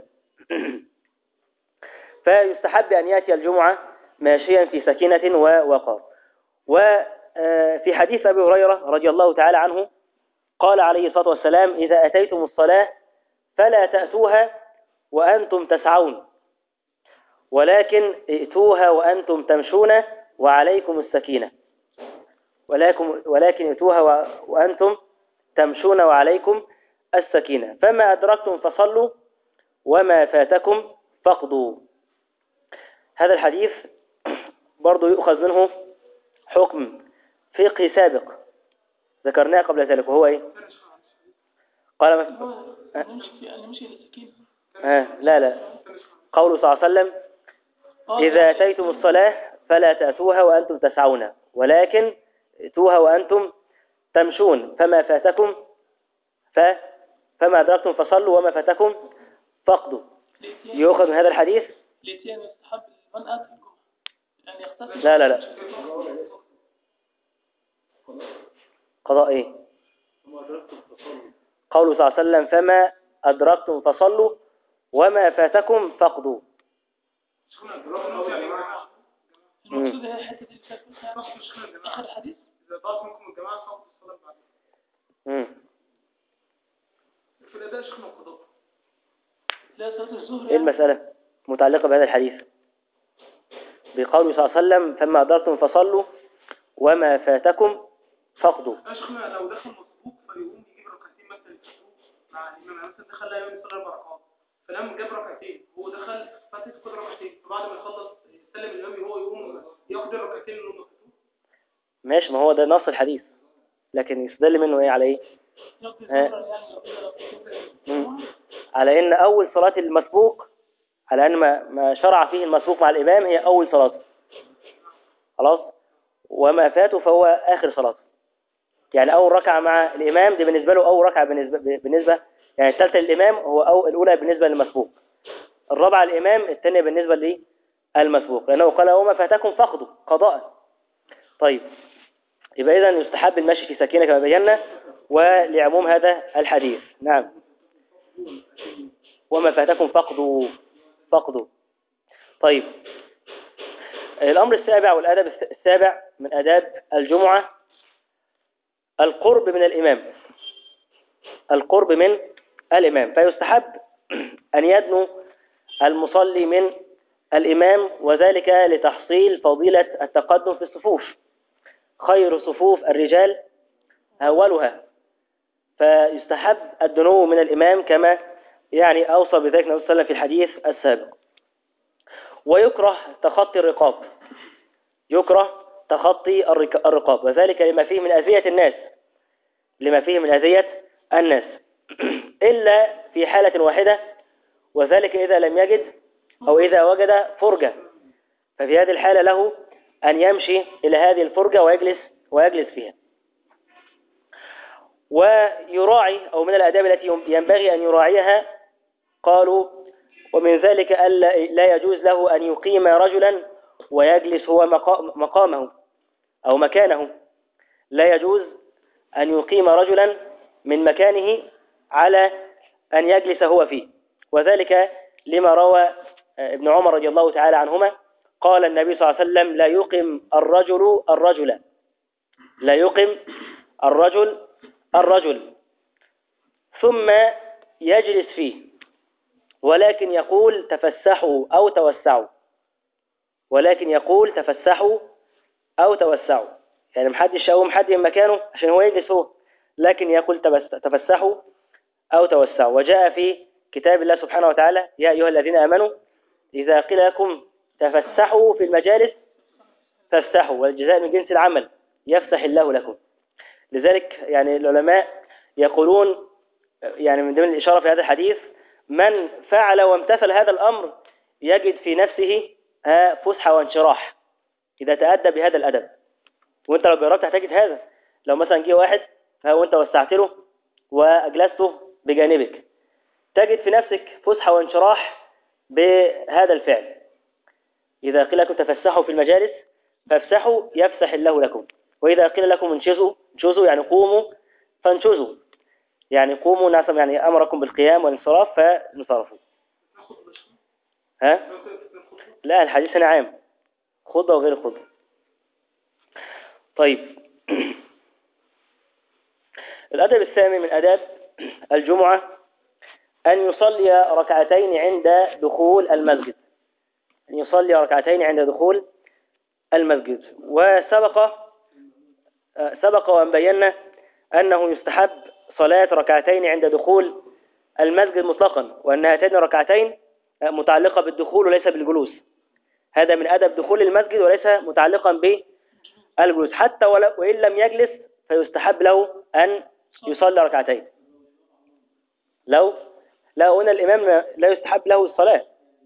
فيستحب أن يأتي الجمعة ماشيا في سكينة ووقار. وفي حديث أبي هريرة رضي الله تعالى عنه قال عليه الصلاة والسلام: إذا أتيتم الصلاة فلا تأتوها وأنتم تسعون، ولكن ائتوها وأنتم تمشون وعليكم السكينة. ولكن ائتوها وأنتم تمشون وعليكم السكينة. فما أدركتم فصلوا وما فاتكم فاقضوا. هذا الحديث برضو يؤخذ منه حكم فقهي سابق ذكرناه قبل ذلك، وهو إيه؟ قال نمشي للسكينة. لا قوله صلى الله عليه وسلم: إذا أتيتم الصلاة فلا تأتوها وأنتم تسعون، ولكن ائتوها وأنتم تمشون. فما فاتكم فما أدركتم فصلوا وما فاتكم فاقضوا. يؤخذ من هذا الحديث الاتيان يستحب من أتى الجمعة يعني يغتسل. لا قضاء إيه؟ قوله صلى الله عليه وسلم: فما أدركتم فصلوا وما فاتكم فاقضوا. المقصود هي حتة آخر الحديث. إذا ضاعت منكم الجماعة فاقضوا الصلاة بعدين. في الأداء شيخنا القضاء. لا صلاة الظهر. إيه المسألة متعلقة بهذا الحديث؟ بقوله صلى الله عليه وسلم: فما أدركتم فصلوا وما فاتكم فاقضوا. شيخنا لو دخل مسبوق فيقوم يجيب ركعتين مثلا مع الإمام، مثلا دخل لا يوم يصلي 4 ركعات، فلما جاب ركعتين هو دخل فاتت كل ركعتين، فبعد ما يخلص يستلم الإمام هو يقوم ياخد الركعتين اللي هم فاتوه. ماشي، ما هو ده نص الحديث، لكن يستدل منه ايه على ايه؟ على ان اول صلاة المسبوق، على ان ما شرع فيه المسبوق مع الامام هي اول صلاة خلاص، وما فاته فهو اخر صلاة. يعني اول ركعة مع الامام دي بالنسبة له اول ركعة، بالنسبة يعني الثالثة للامام هو الاولى بالنسبة للمسبوق، الرابعة للامام، الثانية بالنسبة للمسبوق، لانه قال وما فاتكم فاقضوا قضاء. طيب، يبقى إذن يستحب المشي في سكينة كما بينا، ولعموم هذا الحديث. نعم، وما فاتكم فاقضوا. طيب، الأمر السابع والأدب السابع من آداب الجمعة القرب من الإمام. القرب من الإمام، فيستحب أن يدنو المصلي من الإمام، وذلك لتحصيل فضيلة التقدم في الصفوف. خير صفوف الرجال أولها، فيستحب الدنو من الإمام كما يعني أوصى بذلك النبي صلى الله عليه وسلم في الحديث السابق. ويكره تخطي الرقاب، يكره تخطي الرقاب، وذلك لما فيه من أذية الناس إلا في حالة واحدة، وذلك إذا لم يجد أو إذا وجد فرجة، ففي هذه الحالة له أن يمشي إلى هذه الفرجة ويجلس فيها. ويراعي، أو من الآداب التي ينبغي أن يراعيها، قالوا ومن ذلك ألا لا يجوز له أن يقيم رجلا ويجلس هو مقامه أو مكانه. لا يجوز أن يقيم رجلا من مكانه على أن يجلس هو فيه، وذلك لما روى ابن عمر رضي الله تعالى عنهما قال النبي صلى الله عليه وسلم: لا يقم الرجل لا يقم الرجل ثم يجلس فيه، ولكن يقول تفسحوا أو توسعوا، يعني محدش يقوم حد من مكانه عشان هو يجلس هو، لكن يقول تفسحوا أو توسعوا. وجاء في كتاب الله سبحانه وتعالى: يا أيها الذين آمنوا إذا قيل لكم تفسحوا في المجالس فافسحوا، والجزاء من جنس العمل، يفسح الله لكم. لذلك يعني العلماء يقولون يعني من ضمن الإشارة في هذا الحديث: من فعل وامتثل هذا الأمر يجد في نفسه فسحة وانشراح إذا تأدى بهذا الأدب. وانت لو جربت هتجد هذا. لو مثلا جه واحد وانت وسعت له وأجلسته بجانبك، تجد في نفسك فسحة وانشراح بهذا الفعل. إذا قيل لكم تفسحوا في المجالس فافسحوا يفسح الله لكم، وإذا قيل لكم انشزوا يعني قوموا فانشزوا، يعني قوموا ناس، يعني أمركم بالقيام والانصراف فانصرفوا. ها؟ لا، الحديث هنا عام، خطبة وغير خطبة. طيب. الأدب الثاني من آداب الجمعة أن يصلي ركعتين عند دخول المسجد. أن يصلي ركعتين عند دخول المسجد. سبق وأن بينا أنه يستحب صلاة ركعتين عند دخول المسجد مطلقا، وأن هاتين الركعتين متعلقة بالدخول وليس بالجلوس. هذا من أدب دخول المسجد وليس متعلقا بالجلوس. حتى وإن لم يجلس فيستحب له أن يصلي ركعتين. لا هنا الإمام لا يستحب له الصلاة،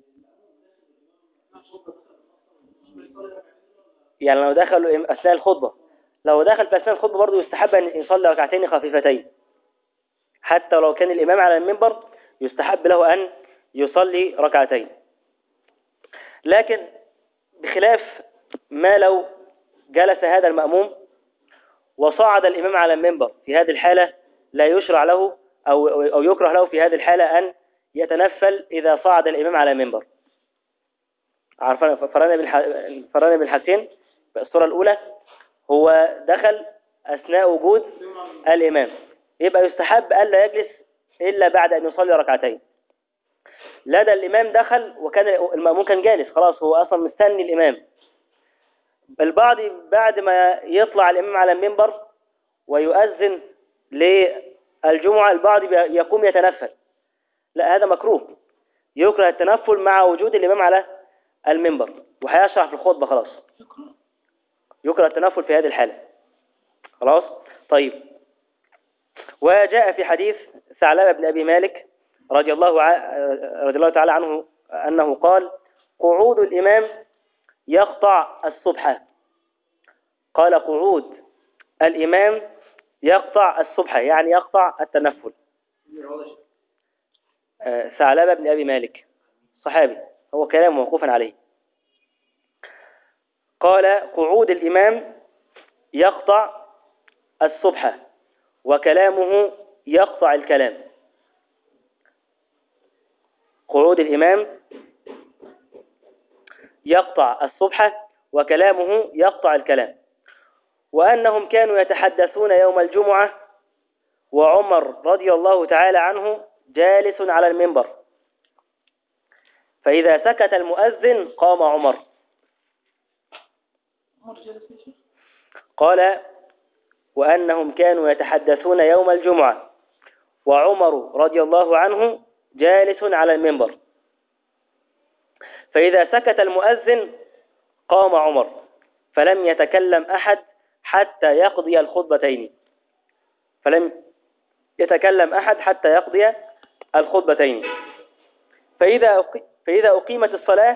يعني لو دخل أثناء الخطبة، لو دخل في أثناء الخطبة برضه يستحب أن يصلي ركعتين خفيفتين. حتى لو كان الإمام على المنبر يستحب له أن يصلي ركعتين. لكن بخلاف ما لو جلس هذا المأموم وصعد الإمام على المنبر، في هذه الحالة لا يشرع له أو يكره له في هذه الحالة أن يتنفل إذا صعد الإمام على المنبر. عرفنا فرنا بالحاجتين. الصورة الأولى هو دخل أثناء وجود الإمام، يبقى يستحب ألا يجلس إلا بعد أن يصلي ركعتين. لدى الإمام دخل وكان المأموم كان جالس خلاص، هو أصلا مستني الإمام. البعض بعد ما يطلع الإمام على المنبر ويؤذن للجمعة البعض يقوم يتنفل. لا، هذا مكروه، يكره التنفل مع وجود الإمام على المنبر، وهيشرح في الخطبة خلاص. يكره التنفل في هذه الحالة خلاص. طيب. وجاء في حديث ثعلبة بن أبي مالك رضي الله تعالى عنه أنه قال: قعود الإمام يقطع السبحة. قال: قعود الإمام يقطع السبحة، يعني يقطع التنفل. ثعلبة بن أبي مالك صحابي، هو كلام موقوفا عليه. قال: قعود الإمام يقطع السبحة وكلامه يقطع الكلام. قعود الإمام يقطع السبحة وكلامه يقطع الكلام. وأنهم كانوا يتحدثون يوم الجمعة وعمر رضي الله تعالى عنه جالس على المنبر، فإذا سكت المؤذن قام عمر. قال: وأنهم كانوا يتحدثون يوم الجمعة وعمر رضي الله عنه جالس على المنبر، فإذا سكت المؤذن قام عمر، فلم يتكلم أحد حتى يقضي الخطبتين. فإذا أقيمت الصلاة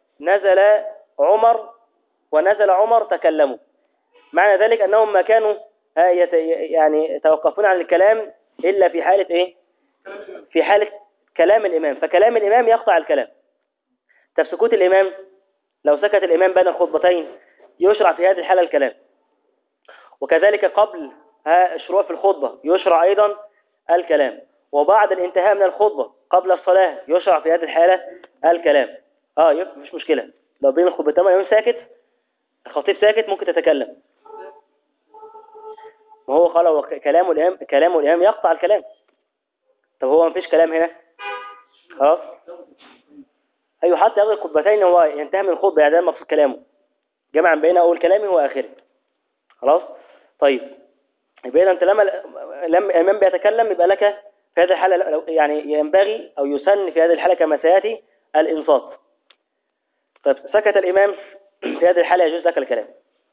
ونزل عمر تكلموا. معنى ذلك أنهم ما كانوا يعني يتوقفون عن الكلام إلا في حالة إيه؟ في حالة كلام الإمام، فكلام الإمام يقطع الكلام. طب سكوت الإمام، لو سكت الإمام بين الخطبتين يشرع في هذه الحالة الكلام. وكذلك قبل الشروع في الخطبة يشرع أيضا الكلام، وبعد الانتهاء من الخطبة قبل الصلاة يشرع في هذه الحالة الكلام. مش مشكلة لو بين الخطبتين الإمام ساكت، الخطيب ساكت، ممكن تتكلم. وهو قال كلام الإمام يقطع الكلام. طب هو ما فيش كلام هنا خلاص. أيوة، حتى يقضي الخطبتين هو ينتهي من الخطبة، يعني ده المقصود كلامه جمعا بين أول كلامه وآخره خلاص. طيب، يبقى إذا أنت لما الإمام بيتكلم يبقى لك في هذه الحالة يعني ينبغي أو يسن في هذه الحالة كما سيأتي الإنصات. طيب، سكت الإمام في هذه الحالة يجوز لك الكلام.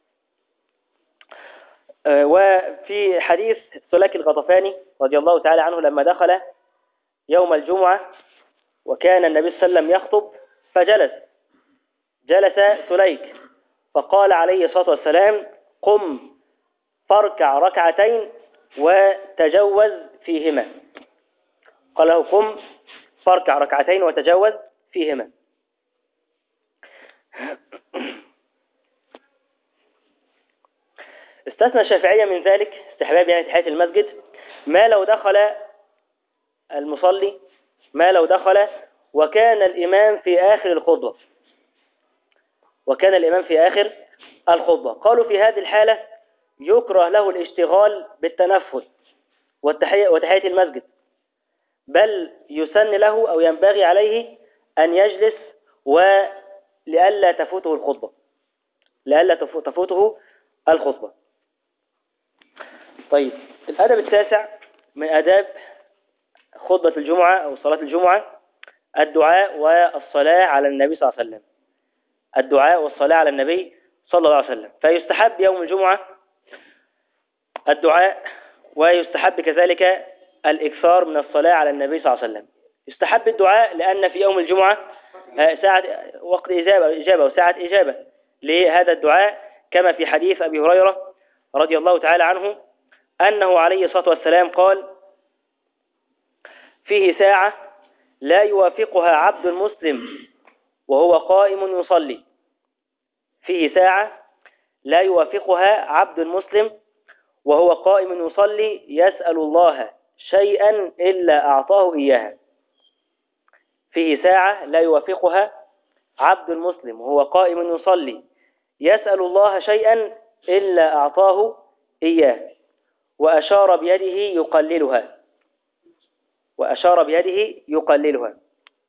وفي حديث سلك الغطفاني رضي الله تعالى عنه لما دخل يوم الجمعة وكان النبي صلى الله عليه وسلم يخطب جلس سليك، فقال عليه الصلاة والسلام: قم فاركع ركعتين وتجوز فيهما. قال له: قم فاركع ركعتين وتجوز فيهما. استثنى الشافعية من ذلك استحباب يعني تحية المسجد ما لو دخل المصلي، ما لو دخل وكان الإمام في آخر الخطبة، قالوا في هذه الحالة يكره له الاشتغال بالتنفل وتحية المسجد، بل يسن له أو ينبغي عليه أن يجلس ولئلا تفوته الخطبة. طيب، الأدب التاسع من آداب خطبة الجمعة أو صلاة الجمعة الدعاء والصلاة على النبي صلى الله عليه وسلم. فيستحب يوم الجمعة الدعاء، ويستحب كذلك الإكثار من الصلاة على النبي صلى الله عليه وسلم. يستحب الدعاء لأن في يوم الجمعة ساعة وقت إجابة وساعة إجابة لهذا الدعاء، كما في حديث أبي هريرة رضي الله تعالى عنه أنه عليه الصلاة والسلام قال: فيه ساعة لا يوافقها عبد مسلم وهو قائم يصلي. فيه ساعة لا يوافقها عبد مسلم وهو قائم يصلي يسأل الله شيئا إلا أعطاه إياها. فيه ساعة لا يوافقها عبد مسلم وهو قائم يصلي يسأل الله شيئا إلا أعطاه إياه، وأشار بيده يقللها.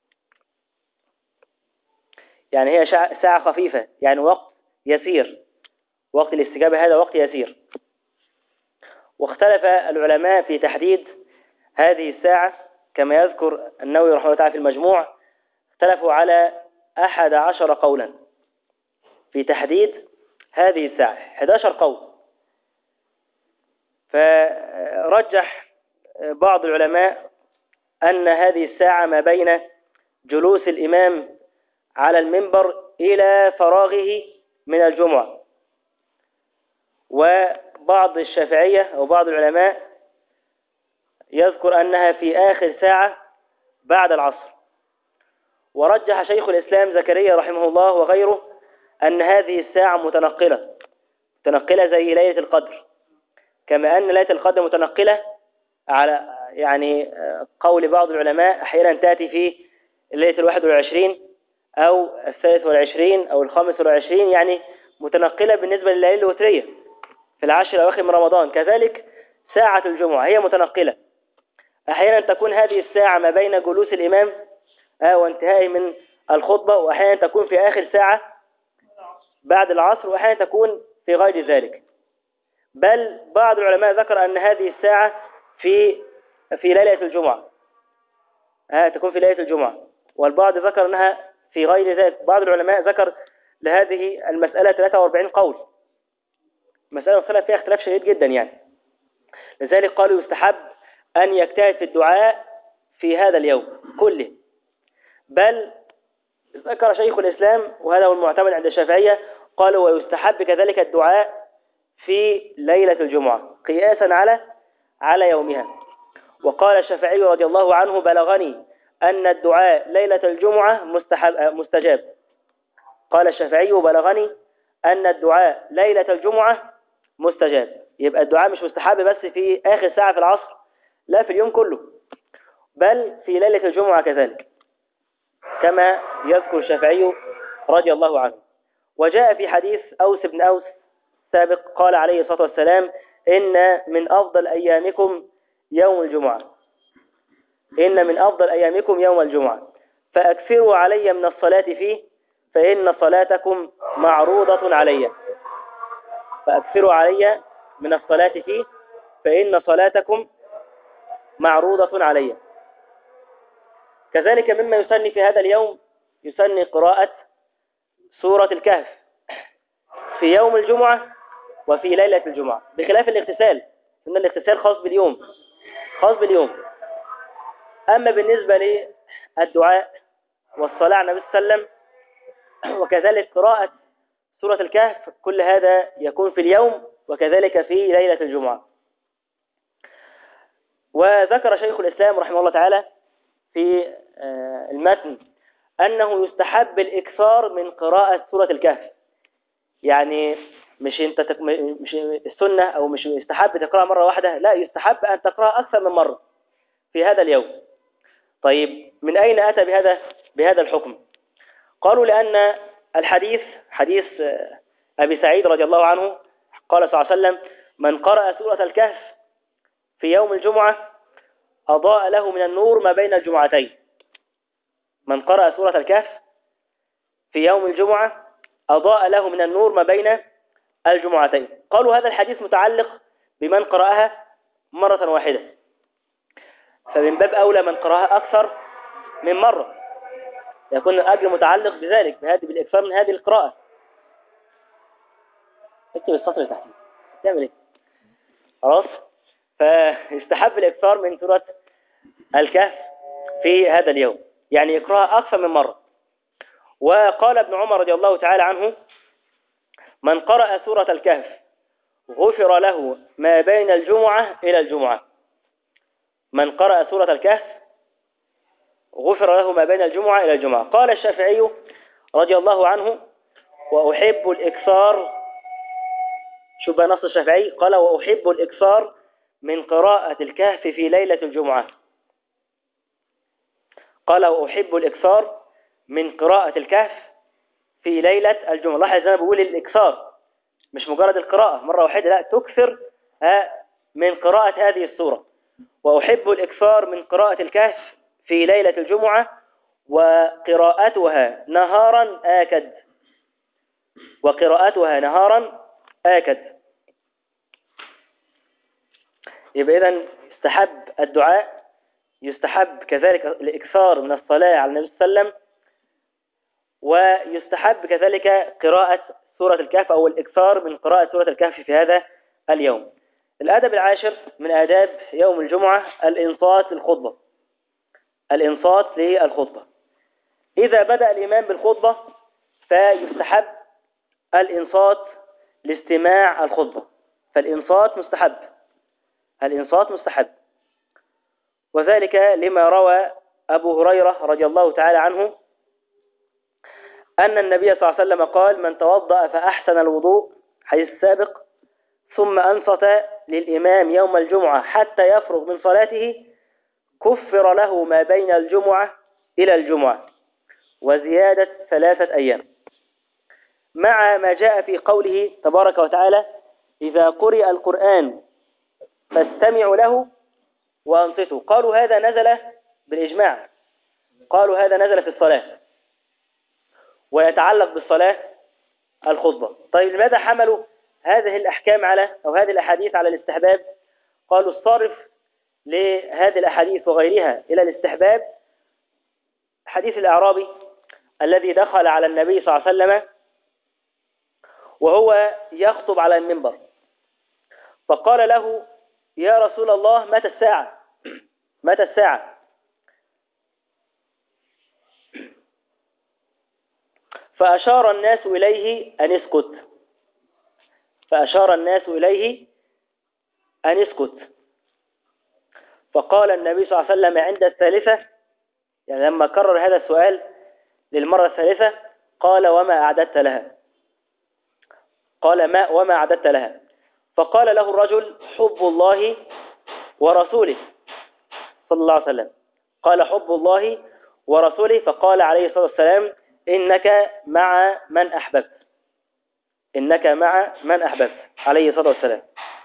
يعني هي ساعة خفيفة، يعني وقت يسير، وقت الاستجابة هذا وقت يسير. واختلف العلماء في تحديد هذه الساعة، كما يذكر النووي رحمه الله تعالى في المجموع، اختلفوا على 11 قولا في تحديد هذه الساعة، 11 قول. فرجح بعض العلماء أن هذه الساعة ما بين جلوس الإمام على المنبر إلى فراغه من الجمعة، وبعض الشافعية أو بعض العلماء يذكر أنها في آخر ساعة بعد العصر. ورجح شيخ الإسلام زكريا رحمه الله وغيره أن هذه الساعة متنقلة زي ليلة القدر، كما أن ليلة القدر متنقلة على يعني قول بعض العلماء أحيانا تأتي في ليلة 21 أو 23 أو 25، يعني متنقلة بالنسبة لليالي الوترية في العشر الأواخر من رمضان. كذلك ساعة الجمعة هي متنقلة، أحيانا تكون هذه الساعة ما بين جلوس الإمام وانتهائه من الخطبة، وأحيانا تكون في آخر ساعة بعد العصر، وأحيانا تكون في غير ذلك. بل بعض العلماء ذكر أن هذه الساعة في ليلة الجمعة، تكون في ليلة الجمعة، والبعض ذكر أنها في غير ذلك. بعض العلماء ذكر لهذه المسألة 43 قول، مسألة اختلف فيها اختلاف شديد جدا يعني. لذلك قالوا يستحب أن يجتهد في الدعاء في هذا اليوم كله. بل ذكر شيخ الإسلام، وهذا هو المعتمد عند الشافعية، قالوا ويستحب كذلك الدعاء في ليلة الجمعة قياسا على يومها. وقال الشافعي رضي الله عنه: بلغني أن الدعاء ليلة الجمعة مستجاب. قال الشافعي: بلغني أن الدعاء ليلة الجمعة مستجاب. يبقى الدعاء مش مستحب بس في آخر ساعة في العصر، لا، في اليوم كله، بل في ليلة الجمعة كذلك، كما يذكر الشافعي رضي الله عنه. وجاء في حديث أوس بن أوس سابق قال عليه الصلاة والسلام: إن من أفضل أيامكم يوم الجمعة، فأكثروا علي من الصلاة فيه فإن صلاتكم معروضة علي. فأكثروا علي من الصلاة فيه فإن صلاتكم معروضة علي. كذلك مما يسن في هذا اليوم يسن قراءة سورة الكهف في يوم الجمعة وفي ليلة الجمعة، بخلاف الاغتسال، إن الاغتسال خاص باليوم. أما بالنسبة للدعاء والصلاة على النبي صلى الله عليه وسلم وكذلك قراءة سورة الكهف، كل هذا يكون في اليوم وكذلك في ليلة الجمعة. وذكر شيخ الإسلام رحمه الله تعالى في المتن أنه يستحب الإكثار من قراءة سورة الكهف. يعني مش مش السنة أو مش يستحب تقرأها مرة واحدة، لا، يستحب أن تقرأها أكثر من مرة في هذا اليوم. طيب من أين أتى بهذا الحكم؟ قالوا لأن الحديث حديث أبي سعيد رضي الله عنه قال صلى الله عليه وسلم: من قرأ سورة الكهف في يوم الجمعة أضاء له من النور ما بين الجمعتين. من قرأ سورة الكهف في يوم الجمعة أضاء له من النور ما بين الجمعتين. قالوا هذا الحديث متعلق بمن قرأها مرة واحدة، فمن باب أولى من قرأها أكثر من مرة يكون الأجر متعلق بذلك، بالإكثار من هذه القراءة. اكتب السطر تحت تعمل ايه؟ خلاص. فيستحب الإكثار من سورة الكهف في هذا اليوم، يعني يقرأها أكثر من مرة. وقال ابن عمر رضي الله تعالى عنه: من قرأ سورة الكهف غفر له ما بين الجمعة إلى الجمعة. من قرأ سورة الكهف غفر له ما بين الجمعة إلى الجمعة. قال الشافعي رضي الله عنه: وأحب الإكثار. شوف بقى نص الشافعي، قال: وأحب الإكثار من قراءة الكهف في ليلة الجمعة. قال: وأحب الإكثار من قراءة الكهف في ليلة الجمعة. لاحظ أنا بقول الإكثار مش مجرد القراءة مرة واحدة، لا، تكثر من قراءة هذه السورة. وأحب الإكثار من قراءة الكهف في ليلة الجمعة وقراءتها نهارا آكد. وقراءتها نهارا آكد. يبقى إذن يستحب الدعاء، يستحب كذلك الإكثار من الصلاة على النبي صلى الله عليه وسلم، ويستحب كذلك قراءة سورة الكهف أو الإكثار من قراءة سورة الكهف في هذا اليوم. الأدب العاشر من آداب يوم الجمعة الإنصات للخطبة. الإنصات للخطبة. إذا بدأ الإمام بالخطبة فيستحب الإنصات لاستماع الخطبة، فالإنصات مستحب. الإنصات مستحب، وذلك لما روى أبو هريرة رضي الله تعالى عنه أن النبي صلى الله عليه وسلم قال: من توضأ فأحسن الوضوء، حديث السابق، ثم أنصت للإمام يوم الجمعة حتى يفرغ من صلاته كفر له ما بين الجمعة إلى الجمعة وزيادة 3 أيام، مع ما جاء في قوله تبارك وتعالى: إذا قرئ القرآن فاستمعوا له وأنصتوا. قالوا هذا نزل بالإجماع، قالوا هذا نزل في الصلاة ويتعلق بالصلاة الخطبة. طيب لماذا حملوا هذه الأحكام أو هذه الأحاديث على الاستحباب؟ قالوا الصارف لهذه الأحاديث وغيرها إلى الاستحباب حديث الأعرابي الذي دخل على النبي صلى الله عليه وسلم وهو يخطب على المنبر، فقال له: يا رسول الله متى الساعة؟ متى الساعة؟ فأشار الناس إليه أن اسكت. فأشار الناس إليه أن اسكت. فقال النبي صلى الله عليه وسلم عند الثالثة، يعني لما كرر هذا السؤال للمرة الثالثة، قال: وما أعددت لها؟ قال: وما أعددت لها؟ فقال له الرجل: حب الله ورسوله صلى الله عليه وسلم. قال: حب الله ورسوله. فقال عليه الصلاة والسلام: إنك مع من أحببت. إنك مع من أحببت، عليه الصلاة والسلام.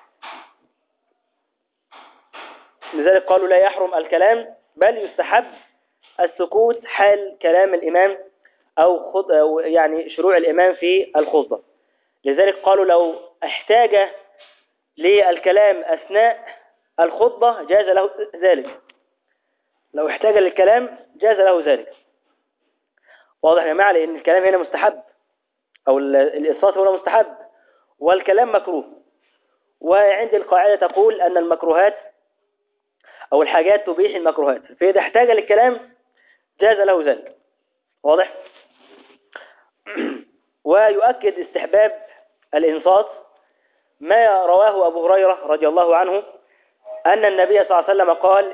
لذلك قالوا لا يحرم الكلام، بل يستحب السكوت حال كلام الإمام أو يعني شروع الإمام في الخطبة. لذلك قالوا لو احتاج للكلام أثناء الخطبة جاز له ذلك. لو احتاج للكلام جاز له ذلك. واضح يا جماعة؟ لأن الكلام هنا مستحب، أو الإصوات هنا مستحب، والكلام مكروه. وعند القاعدة تقول أن المكروهات أو الحاجات تبيح المكروهات، فإذا احتاج للكلام جاز له ذلك. واضح؟ ويؤكد استحباب الإنصات ما رواه أبو هريرة رضي الله عنه أن النبي صلى الله عليه وسلم قال: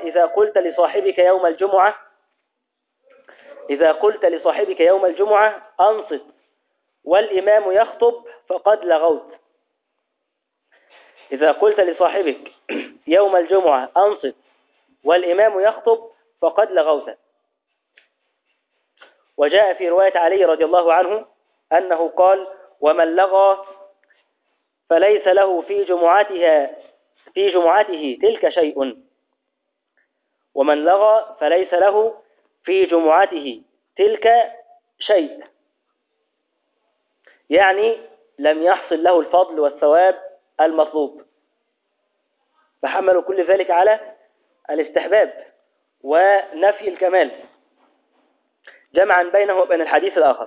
إذا قلت لصاحبك يوم الجمعة أنصت والإمام يخطب فقد لغوت. إذا قلت لصاحبك يوم الجمعة أنصت والإمام يخطب فقد لغوت. وجاء في رواية علي رضي الله عنه أنه قال: ومن لغى فليس له في جمعته تلك شيء. ومن لغى فليس له في جمعته تلك شيء، يعني لم يحصل له الفضل والثواب المطلوب. فحملوا كل ذلك على الاستحباب ونفي الكمال جمعا بينه وبين الحديث الآخر.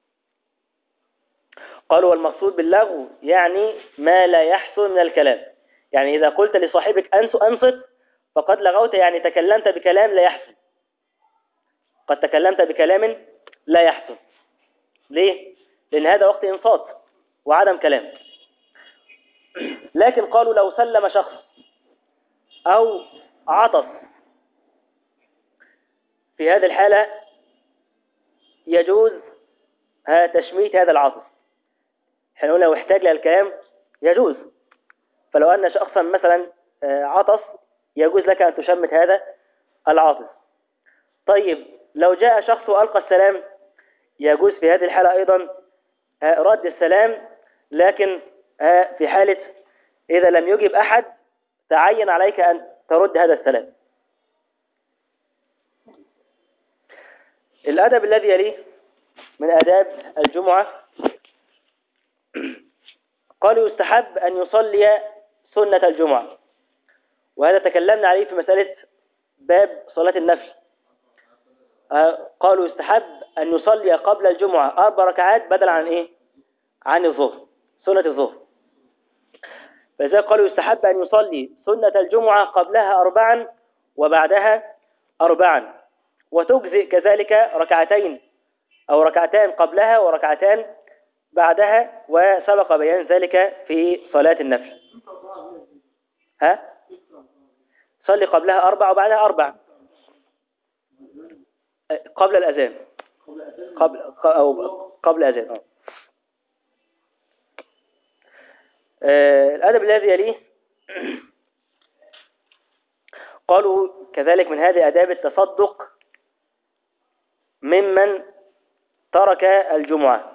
قالوا: والمقصود باللغو يعني ما لا يحسن من الكلام. يعني إذا قلت لصاحبك أنصت فقد لغوت، يعني تكلمت بكلام لا يحسن. قد تكلمت بكلام لا يحسن. ليه؟ لأن هذا وقت إنصات وعدم كلام. لكن قالوا: لو سلم شخص أو عطس في هذه الحالة يجوز تشميت هذا العطس. احنا قلنا لو احتاج للكلام يجوز. فلو أن شخصا مثلا عطس يجوز لك أن تشمت هذا العاطس. طيب لو جاء شخص وألقى السلام يجوز في هذه الحالة أيضا رد السلام، لكن في حالة إذا لم يجب أحد تعين عليك أن ترد هذا السلام. الأدب الذي يليه من آداب الجمعة قالوا: يستحب أن يصلي سنة الجمعة، وهذا تكلمنا عليه في مسألة باب صلاة النفل. قالوا: يستحب أن يصلي قبل الجمعة 4 ركعات بدلا عن إيه؟ عن الظهر، سنة الظهر. فلذلك قالوا: يستحب أن يصلي سنة الجمعة قبلها 4 وبعدها 4، وتجزئ كذلك ركعتين أو ركعتان قبلها وركعتان بعدها، وسبق بيان ذلك في صلاة النفل. صلي قبلها 4 وبعدها 4 قبل الأذان، قبل الأذان. الأدب الذي يليه قالوا كذلك من هذه آداب التصدق ممن ترك الجمعة.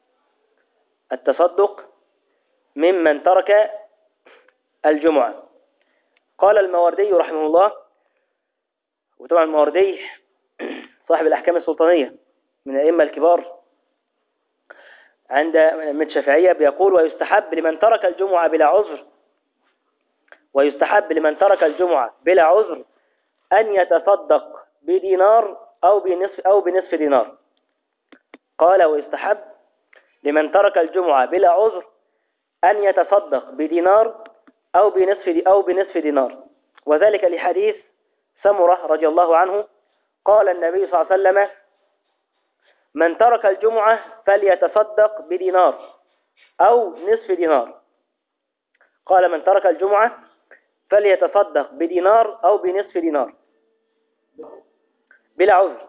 التصدق ممن ترك الجمعة. قال الماوردي رحمه الله، وطبعا الماوردي صاحب الأحكام السلطانية من الأئمة الكبار عند من الشافعية، بيقول: ويستحب لمن ترك الجمعة بلا عذر أن يتصدق بدينار أو بنصف دينار. قال: ويستحب لمن ترك الجمعة بلا عذر أن يتصدق بدينار أو بنصف دينار، وذلك لحديث سمرة رضي الله عنه قال النبي صلى الله عليه وسلم: من ترك الجمعة فليتصدق بدينار أو نصف دينار. قال: من ترك الجمعة فليتصدق بدينار أو بنصف دينار بلا عذر.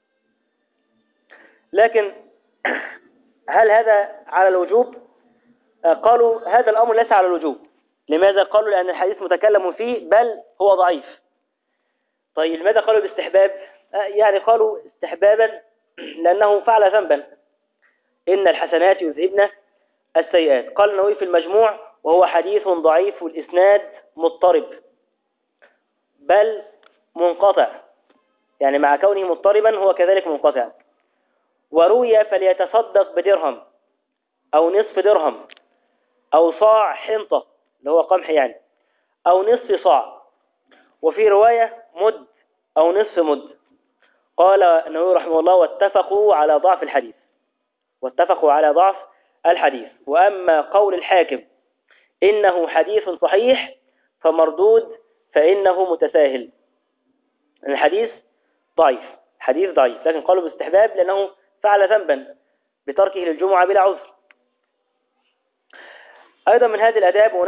لكن هل هذا على الوجوب؟ قالوا: هذا الأمر ليس على الوجوب. لماذا؟ قالوا: لأن الحديث متكلم فيه بل هو ضعيف. طيب لماذا قالوا باستحباب؟ يعني قالوا استحبابا لأنه فعل ذنبا، إن الحسنات يذهبن السيئات. قال النووي في المجموع: وهو حديث ضعيف والإسناد مضطرب بل منقطع، يعني مع كونه مضطربا هو كذلك منقطع. وروي: فليتصدق بدرهم أو نصف درهم أو صاع حنطة اللي هو قمح يعني، أو نصف صاع. وفي رواية مد أو نصف مد. قال النووي رحمه الله: واتفقوا على ضعف الحديث. وأما قول الحاكم إنه حديث صحيح فمردود، فإنه متساهل. الحديث ضعيف، لكن قالوا باستحباب لأنه فعل ذنبا بتركه للجمعة بلا عذر. أيضا من هذه الآداب